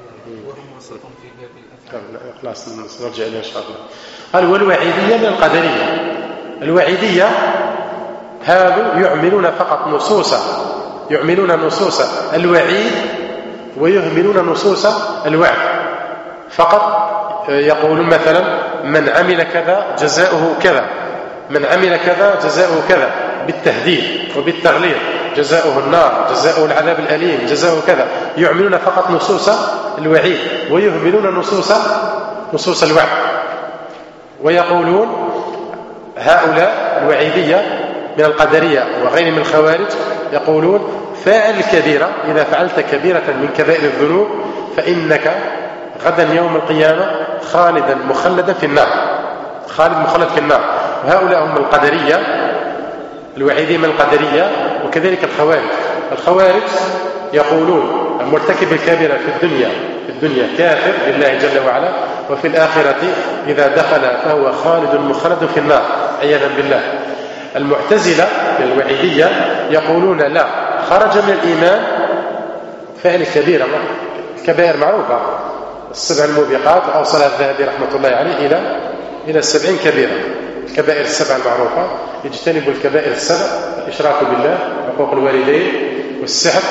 خلاص نرجع إليه إن شاء الله. قال والوعيدية من القدرية. الوعيدية هذا يعملون فقط يعملون نصوص الوعيد ويهملون نصوص الوعد فقط. يقولون مثلا من عمل كذا جزاؤه كذا، من عمل كذا جزاؤه كذا، بالتهديد وبالتغليظ، جزاؤه النار، جزاؤه العذاب الأليم، جزاؤه كذا. يعملون فقط نصوص الوعيد ويهملون نصوص الوعد. ويقولون هؤلاء الوعيدية من القدرية وغير من الخوارج يقولون فاعل الكبيرة إذا فعلت كبيرة من كبائر الذنوب فإنك غدا يوم القيامة خالدا مخلدا في النار، خالد مخلد في النار. هؤلاء هم القدرية، الوعيدين من القدرية، وكذلك الخوارج يقولون مرتكب الكبيرة في الدنيا كافر بالله جل وعلا، وفي الآخرة إذا دخل فهو خالد مخلد في النار عياذا بالله. المعتزلة الوعيدية يقولون لا، خرج من الإيمان فعل الكبيرة، الكبائر معروفة، السبع الموبقات، وأوصلها الذهبي رحمة الله عليه إلى 70 كبيرة. الكبائر السبع المعروفة: يجتنب الكبائر السبع، الإشراك بالله، حقوق الوالدين، والسحر،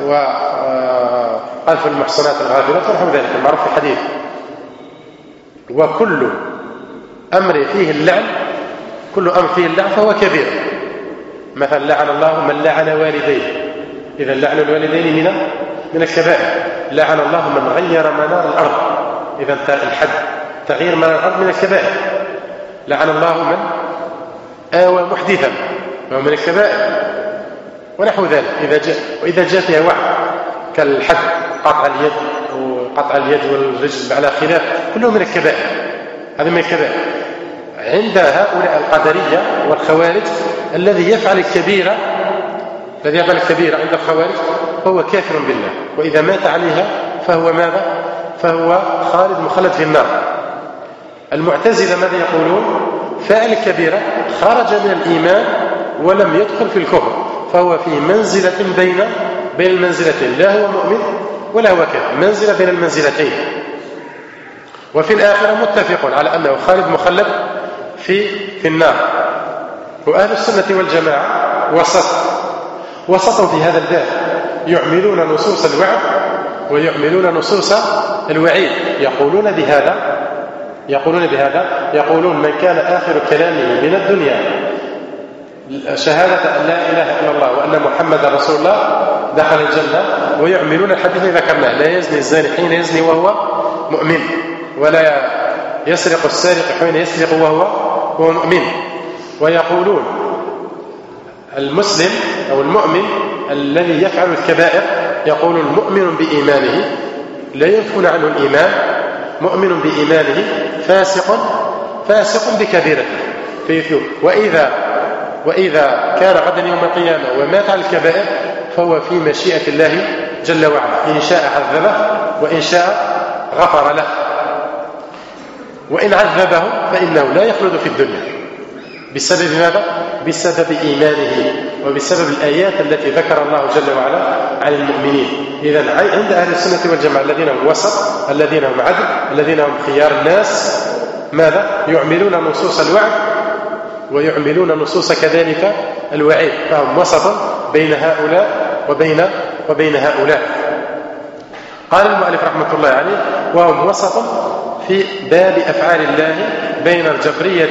وقذف المحصنات الغافلات، ونحو ذلك المعروف في الحديث. وكل أمر فيه اللعن فهو كبير. مثلا لعن الله من لعن والديه، إذا لعن الوالدين من الكبائر. لعن الله من غير منار الأرض، إذا الحد تغيير منار الأرض من الكبائر. لعن الله من آوى محدثا، وهو من الكبائر، ونحو ذلك. وإذا جاء فيها وعد كالحد، قطع اليد والرجل على خلاف، كله من الكبائر، هذا من الكبائر. عند هؤلاء القدرية والخوارج الذي يفعل الكبيرة عند الخوارج فهو كافر بالله، وإذا مات عليها فهو ماذا؟ فهو خالد مخلد في النار. المعتزلة ماذا يقولون؟ فاعل الكبيرة خرج من الإيمان ولم يدخل في الكفر، فهو في منزلة بين المنزلتين، لا هو مؤمن ولا هو كافر، منزلة بين المنزلتين. وفي الآخرة متفق على أنه خالد مخلد في النار. وأهل السنة والجماعة وسط في هذا الباب، يعملون نصوص الوعد ويعملون نصوص الوعيد. يقولون بهذا من كان آخر كلامه من الدنيا شهادة أن لا إله إلا الله وأن محمد رسول الله دخل الجنة. ويعملون الحديث إذا ذكرناه: لا يزني الزاني حين يزني وهو مؤمن، ولا يسرق السارق حين يسرق وهو مؤمن. ويقولون المسلم أو المؤمن الذي يفعل الكبائر، يقول المؤمن بإيمانه لا ينفون عنه الإيمان، مؤمن بإيمانه فاسق بكبيرته. وإذا كان غدا يوم القيامة ومات على الكبائر فهو في مشيئة الله جل وعلا، إن شاء عذبه وإن شاء غفر له. وإن عذبه فإنه لا يخلد في الدنيا. بسبب ماذا؟ بسبب إيمانه وبسبب الآيات التي ذكر الله جل وعلا عن المؤمنين. إذن عند أهل السنة والجماعة الذين هم وسط، الذين هم عدل، الذين هم خيار الناس، ماذا؟ يعملون نصوص الوعد ويعملون نصوص كذلك الوعيد، فهم وسط بين هؤلاء وبين هؤلاء. قال المؤلف رحمة الله عليه: وهم وسط في باب أفعال الله بين الجبرية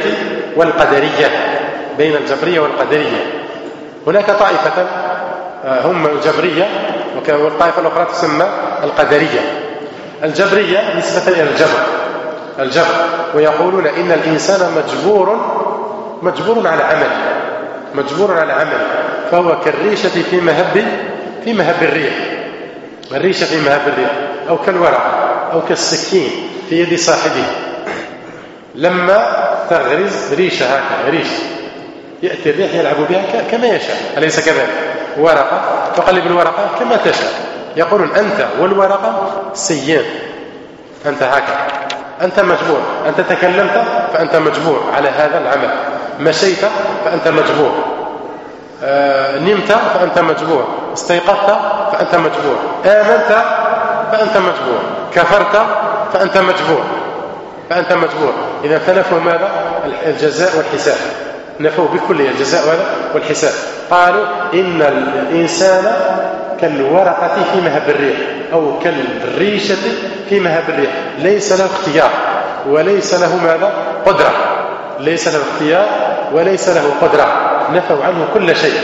والقدرية. هناك طائفة هم الجبرية، والطائفة الأخرى تسمى القدرية. الجبرية نسبة إلى الجبر، ويقولون إن الإنسان مجبور على عمله، فهو كالريشة في مهب الريح، الريشة في مهب الريح، أو كالورقة أو كالسكين في يد صاحبه. لما تغرز ريشة هكذا، يأتي الريح يلعب بها كما يشاء، أليس كذلك؟ ورقة تقلب الورقة كما تشاء. يقولون أنت والورقة سيان، أنت هكذا، أنت مجبور. أنت تكلمت فأنت مجبور على هذا العمل، مشيت فأنت مجبور، نمت فأنت مجبور، استيقظت فأنت مجبور، آمنت فأنت مجبور، كفرت فأنت مجبور. إذا فنفوا ماذا؟ الجزاء والحساب، نفوا بكلية الجزاء والحساب. قالوا إن الإنسان كالورقة في مهب الريح، أو كالريشة في مهب الريح، ليس له اختيار وليس له ماذا؟ قدرة، ليس له اختيار وليس له قدرة. نفوا عنه كل شيء.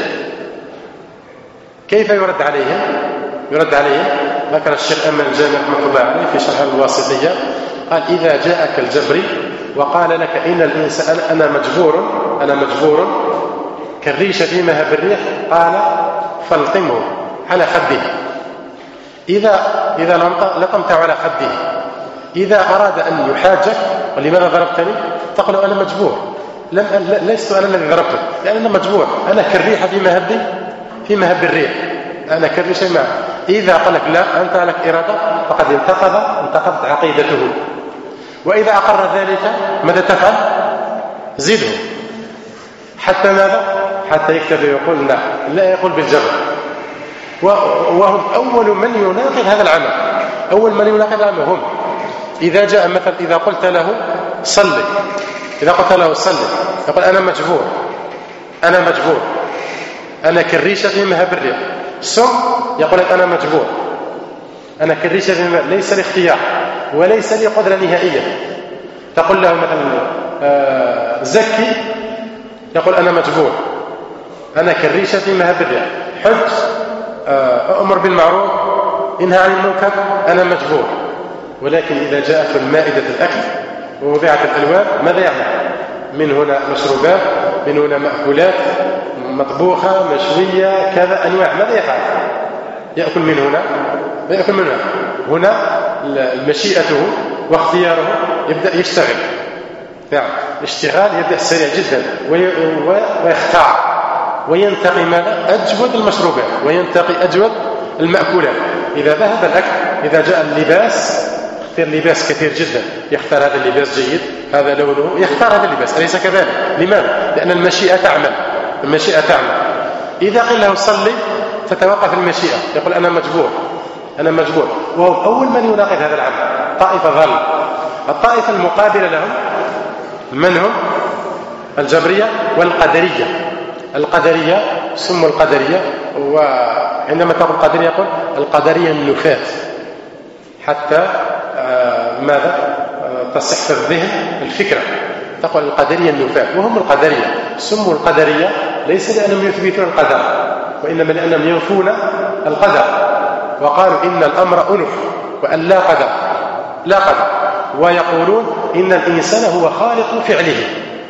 كيف يرد عليهم؟ ذكر الشيخ أمل الجامع رحمة الله عليه في شرح الواسطية، قال: إذا جاءك الجبري وقال لك إن الإنسان أنا مجبور كالريشة في مهب الريح، قال: فالقمه على خده. إذا لطمته على خده، إذا أراد أن يحاجك: ولماذا ضربتني؟ تقول: أنا مجبور، لست أنا الذي ضربته، لأن أنا مجبور، أنا كالريحة في مهب الريح، أنا كالريح معه. إذا قال لك لا أنت لك إرادة فقد انتقضت عقيدته. وإذا أقر ذلك ماذا تفعل؟ زده حتى ماذا؟ حتى يكتب يقول لا يقول بالجبر. وهم أول من يناقض هذا العمل، أول من يناقض العمل هم. إذا جاء مثلا إذا قلت له صلي، يقول أنا مجبور، أنا كالريشة في مهب الريح. ثم يقول أنا مجبور، أنا كالريشة في مهب، ليس لي اختيار وليس لي قدرة نهائية. تقول له مثلا زكي، يقول أنا مجبور، أنا كالريشة في مهب الريح. حج، أمر بالمعروف، انهى عن المنكر، أنا مجبور. ولكن إذا جاءت المائدة الأكل ووضعت الألوان ماذا يعمل؟ من هنا مشروبات، من هنا مأكولات مطبوخة مشوية كذا أنواع، ماذا يفعل؟ يأكل من هنا ويأكل من هنا. مشيئته واختياره يبدأ يشتغل. نعم، الاشتغال يبدأ سريع جدا ويختار وينتقي ماذا؟ أجود المشروبات وينتقي أجود المأكولات. إذا ذهب الأكل، إذا جاء اللباس، يختار لباس كثير جدا، يختار هذا اللباس جيد، هذا لونه، يختار هذا اللباس، أليس كذلك؟ لماذا؟ لأن المشيئة تعمل. إذا قيل له صلي تتوقف المشيئة، يقول أنا مجبور. وهو أول من يناقض هذا العمل طائفة ظل. الطائفة المقابلة لهم من هم؟ الجبرية والقدرية. القدرية سموا القدرية، وعندما تقول القدرية يقول القدرية النفاة، حتى ماذا تصح في الذهن الفكرة، تقول القدرية النفاة. وهم القدرية سموا القدرية ليس لأنهم يثبتون القدر، وإنما لأنهم ينفون القدر، وقالوا إن الأمر أنف وأن لا قدر. ويقولون إن الإنسان هو خالق فعله،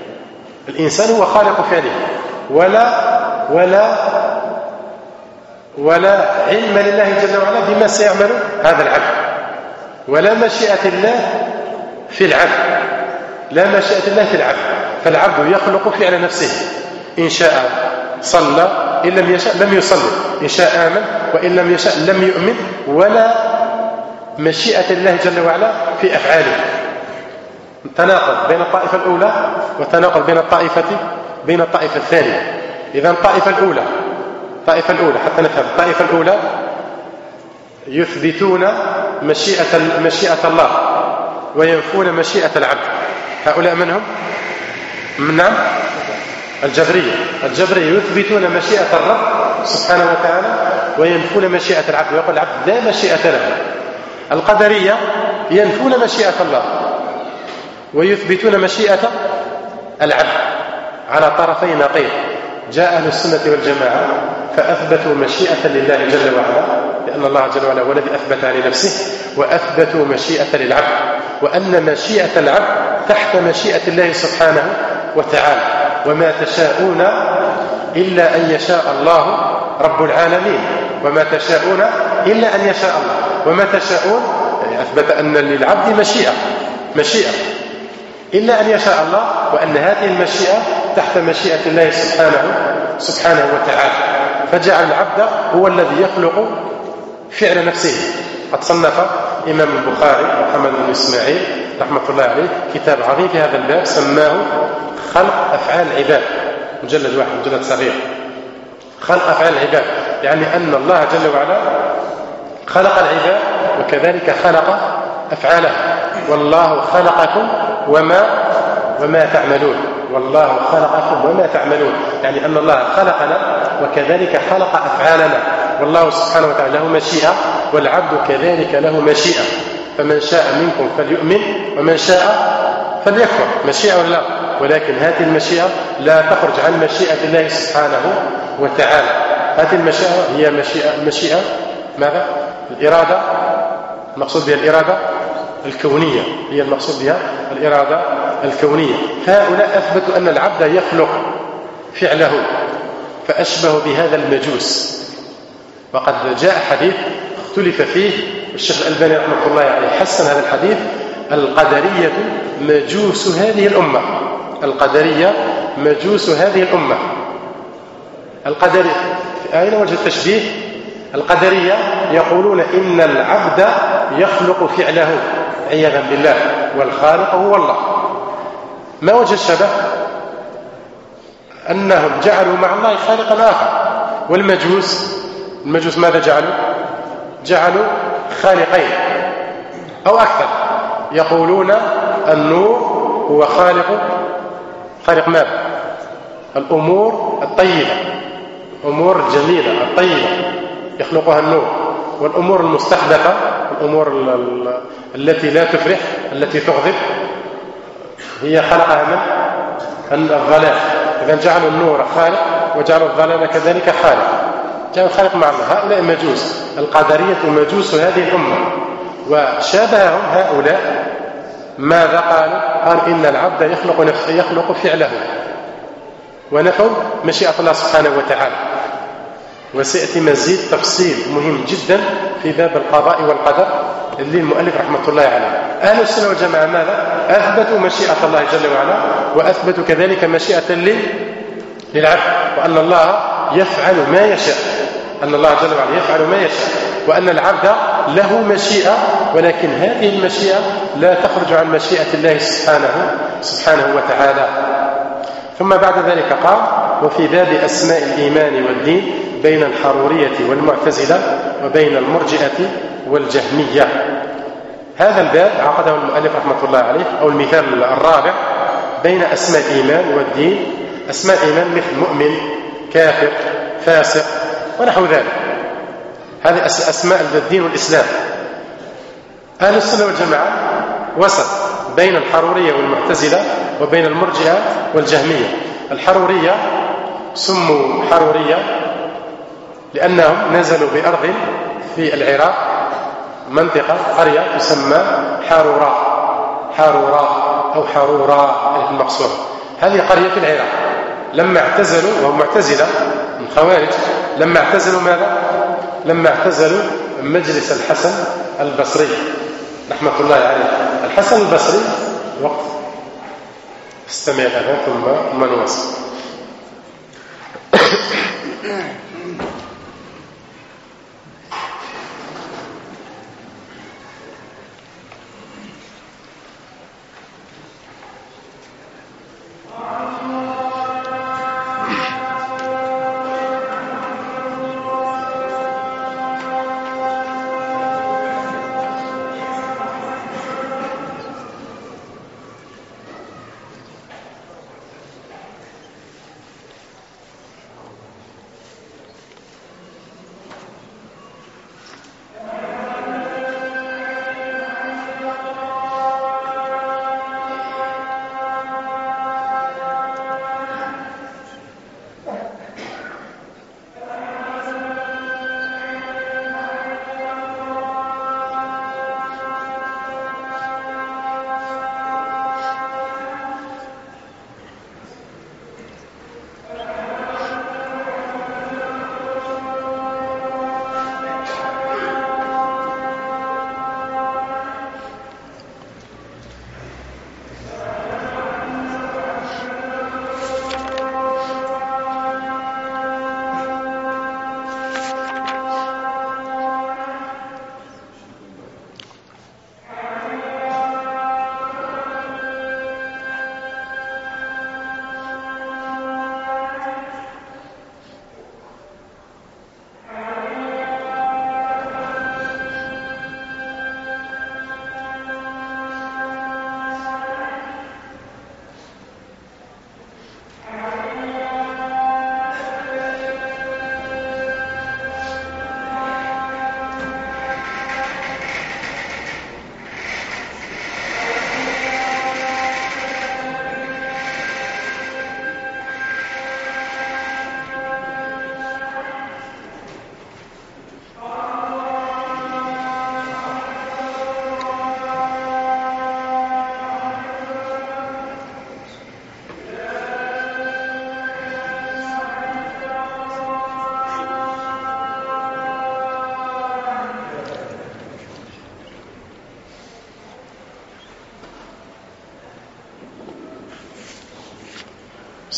ولا علم لله جل وعلا بما سيعمل هذا العبد، ولا مشيئة الله في العبد. فالعبد يخلق فعل نفسه، إن شاء صلى، إن لم يشاء لم يصلي، إن شاء آمن وإن لم يشاء لم يؤمن. ولا مشيئة الله جل وعلا في أفعاله. تناقض بين الطائفة الأولى وتناقض بين الطائفة الثانية. إذن الطائفة الأولى حتى نفهم، الطائفة الأولى يثبتون مشيئة الله وينفون مشيئة العبد. هؤلاء من هم؟ نعم، الجبرية يثبتون مشيئة الرب سبحانه وتعالى وينفون مشيئة العبد، ويقول العبد لا مشيئة له. القدرية ينفون مشيئة الله ويثبتون مشيئة العبد على طرفي نقيض. جاء أهل السنة والجماعة فأثبتوا مشيئة لله جل وعلا، لأن الله جل وعلا هو الذي أثبتها لنفسه، وأثبتوا مشيئة للعبد، وأن مشيئة العبد تحت مشيئة الله سبحانه وتعالى. وما تشاءون إلا أن يشاء الله رب العالمين، وما تشاءون إلا أن يشاء الله. وما تشاءون يعني أثبت أن للعبد مشيئة إلا أن يشاء الله، وأن هذه المشيئة تحت مشيئة الله سبحانه وتعالى. فجعل العبد هو الذي يخلق فعل نفسه. قد صنف إمام البخاري محمد بن إسماعيل رحمة الله عليه كتاب عظيم في هذا الباب، سماه خلق أفعال العباد، مجلد واحد، مجلد صغير. خلق أفعال العباد يعني أن الله جل وعلا خلق العباد وكذلك خلق أفعاله. والله خلقكم وما تعملون، والله خلقكم وما تعملون، يعني أن الله خلقنا وكذلك خلق أفعالنا. والله سبحانه وتعالى له مشيئة، والعبد كذلك له مشيئة. فمن شاء منكم فليؤمن ومن شاء فليكفر، مشيئة ولا لا؟ ولكن هذه المشيئة لا تخرج عن مشيئة الله سبحانه وتعالى. هذه المشيئة هي مشيئة ماذا؟ الإرادة، المقصود بها الإرادة الكونية، هي المقصود بها الإرادة الكونية. فهؤلاء أثبتوا أن العبد يخلق فعله، فأشبه بهذا المجوس. وقد جاء حديث اختلف فيه، الشيخ الألباني رحمه الله عليه حسن هذا الحديث: القدرية مجوس هذه الأمة. القدرية مجوس هذه الأمة. القدرية أين وجه التشبيه؟ القدرية يقولون إن العبد يخلق فعله عياذا بالله والخالق هو الله. ما وجه الشبه؟ أنهم جعلوا مع الله خالقا آخر. والمجوس ماذا جعلوا خالقين أو أكثر. يقولون النور هو خالق ماذا؟ الأمور الطيبة، أمور الجميلة الطيبة يخلقها النور، والأمور المستحدثة، الأمور التي لا تفرح التي تغضب هي خلقها من الظلام. إذا جعلوا النور خالق وجعلوا الظلام كذلك خالق، جعلوا خالق مع الله. هؤلاء مجوس، القدرية مجوس هذه الأمة. وشابههم هؤلاء ماذا قال إن العبد يخلق فعله، ونفوا مشيئة الله سبحانه وتعالى. وسيأتي مزيد تفصيل مهم جدا في باب القضاء والقدر اللي المؤلف رحمة الله عليه. أهل السنة والجماعة ماذا؟ أثبتوا مشيئة الله جل وعلا، وأثبتوا كذلك مشيئة للعبد، وأن الله يفعل ما يشاء، أن الله جل وعلا يفعل ما يشاء، وأن العبد له مشيئة، ولكن هذه المشيئة لا تخرج عن مشيئة الله سبحانه وتعالى. ثم بعد ذلك قال: وفي باب أسماء الإيمان والدين بين الحرورية والمعتزلة وبين المرجئة والجهمية. هذا الباب عقده المؤلف رحمة الله عليه، أو المثال الرابع بين أسماء الإيمان والدين. أسماء الإيمان مثل مؤمن، كافر، فاسق ونحو ذلك، هذه أسماء الدين والإسلام. أهل السنة والجماعة وسط بين الحرورية والمعتزلة وبين المرجئة والجهمية. الحرورية سموا حرورية لأنهم نزلوا بأرض في العراق، منطقة قرية تسمى حاروراء أو حرورا المقصورة. هذه قرية في العراق. لما اعتزلوا، وهم معتزلة من خوارج، لما اعتزلوا ماذا؟ لما اعتزلوا مجلس الحسن البصري رحمة الله عليه. الحسن البصري وقت استمع الآن ثم نواصل.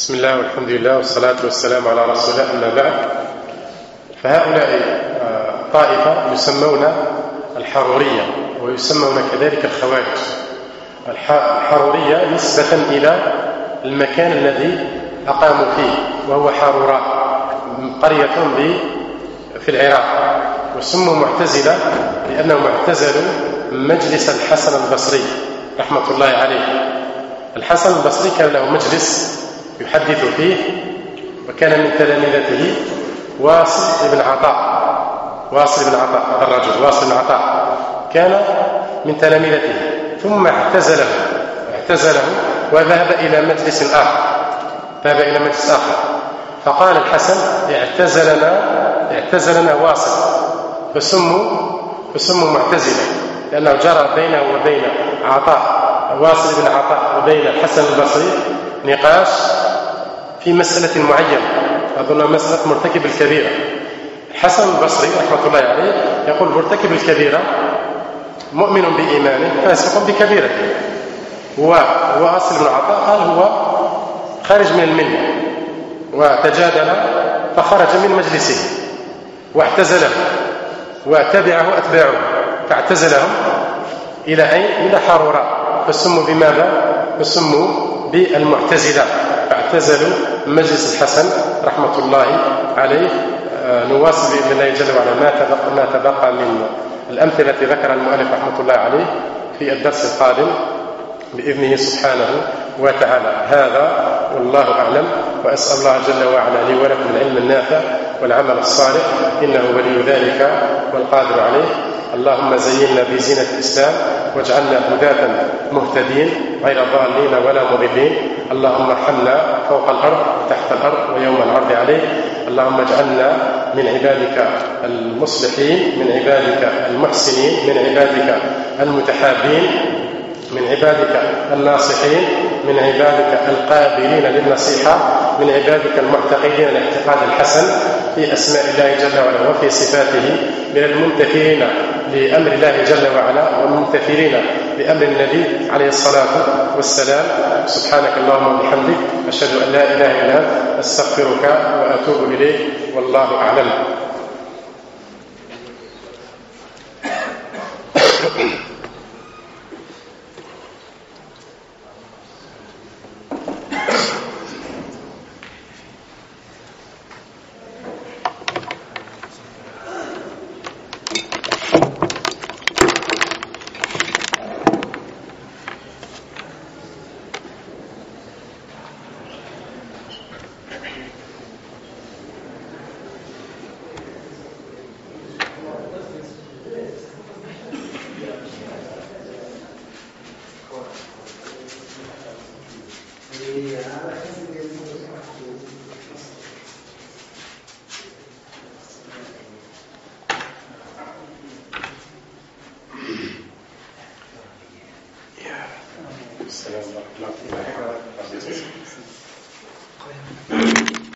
بسم الله والحمد لله والصلاة والسلام على رسول الله. أما بعد، فهؤلاء طائفة يسمون الحرورية ويسمون كذلك الخوارج. الحرورية نسبة إلى المكان الذي أقاموا فيه، وهو حروراء، قرية في العراق. وسموا معتزلة لأنهم اعتزلوا مجلس الحسن البصري رحمة الله عليه. الحسن البصري كان له مجلس يحدث فيه، وكان من تلامذته واصل بن عطاء. هذا الرجل واصل بن عطاء كان من تلامذته، ثم اعتزله وذهب إلى مجلس آخر. فقال الحسن: اعتزلنا واصل، فسموا معتزلة، لأنه جرى بينه وبين واصل بن عطاء وبين الحسن البصري نقاش في مسألة معينة، أظن مسألة مرتكب الكبيرة. الحسن البصري رحمة الله عليه يقول: مرتكب الكبيرة مؤمن بإيمانه فاسق بكبيرته. وواصل بن عطاء قال: هو خارج من الملة، وتجادل فخرج من مجلسه واعتزله، واتبعه أتباعه، فاعتزلهم إلى أين؟ إلى حروراء. فسموا بماذا؟ فسموا بالمعتزلة، فاعتزلوا مجلس الحسن رحمة الله عليه. نواصل بإذن الله جل وعلا ما تبقى من الأمثلة التي ذكر المؤلف رحمة الله عليه في الدرس القادم بإذنه سبحانه وتعالى. هذا والله أعلم، وأسأل الله جل وعلا لي ولكم العلم النافع والعمل الصالح، إنه ولي ذلك والقادر عليه. اللهم زينا بزينة الإسلام واجعلنا هداة مهتدين غير ضالين ولا مضلين. اللهم ارحمنا فوق الأرض وتحت الأرض ويوم العرض عليه. اللهم اجعلنا من عبادك المصلحين، من عبادك المحسنين، من عبادك المتحابين، من عبادك الناصحين، من عبادك القابلين للنصيحة، من عبادك المعتقدين الاعتقاد الحسن في أسماء الله جل وعلا وفي صفاته، من الممتثلين لأمر الله جل وعلا والممتثلين لأمر النبي عليه الصلاة والسلام. سبحانك اللهم وبحمدك، أشهد أن لا إله إلا أنت، أستغفرك وأتوب إليك، والله أعلم. السلام عليكم ورحمة الله وبركاته.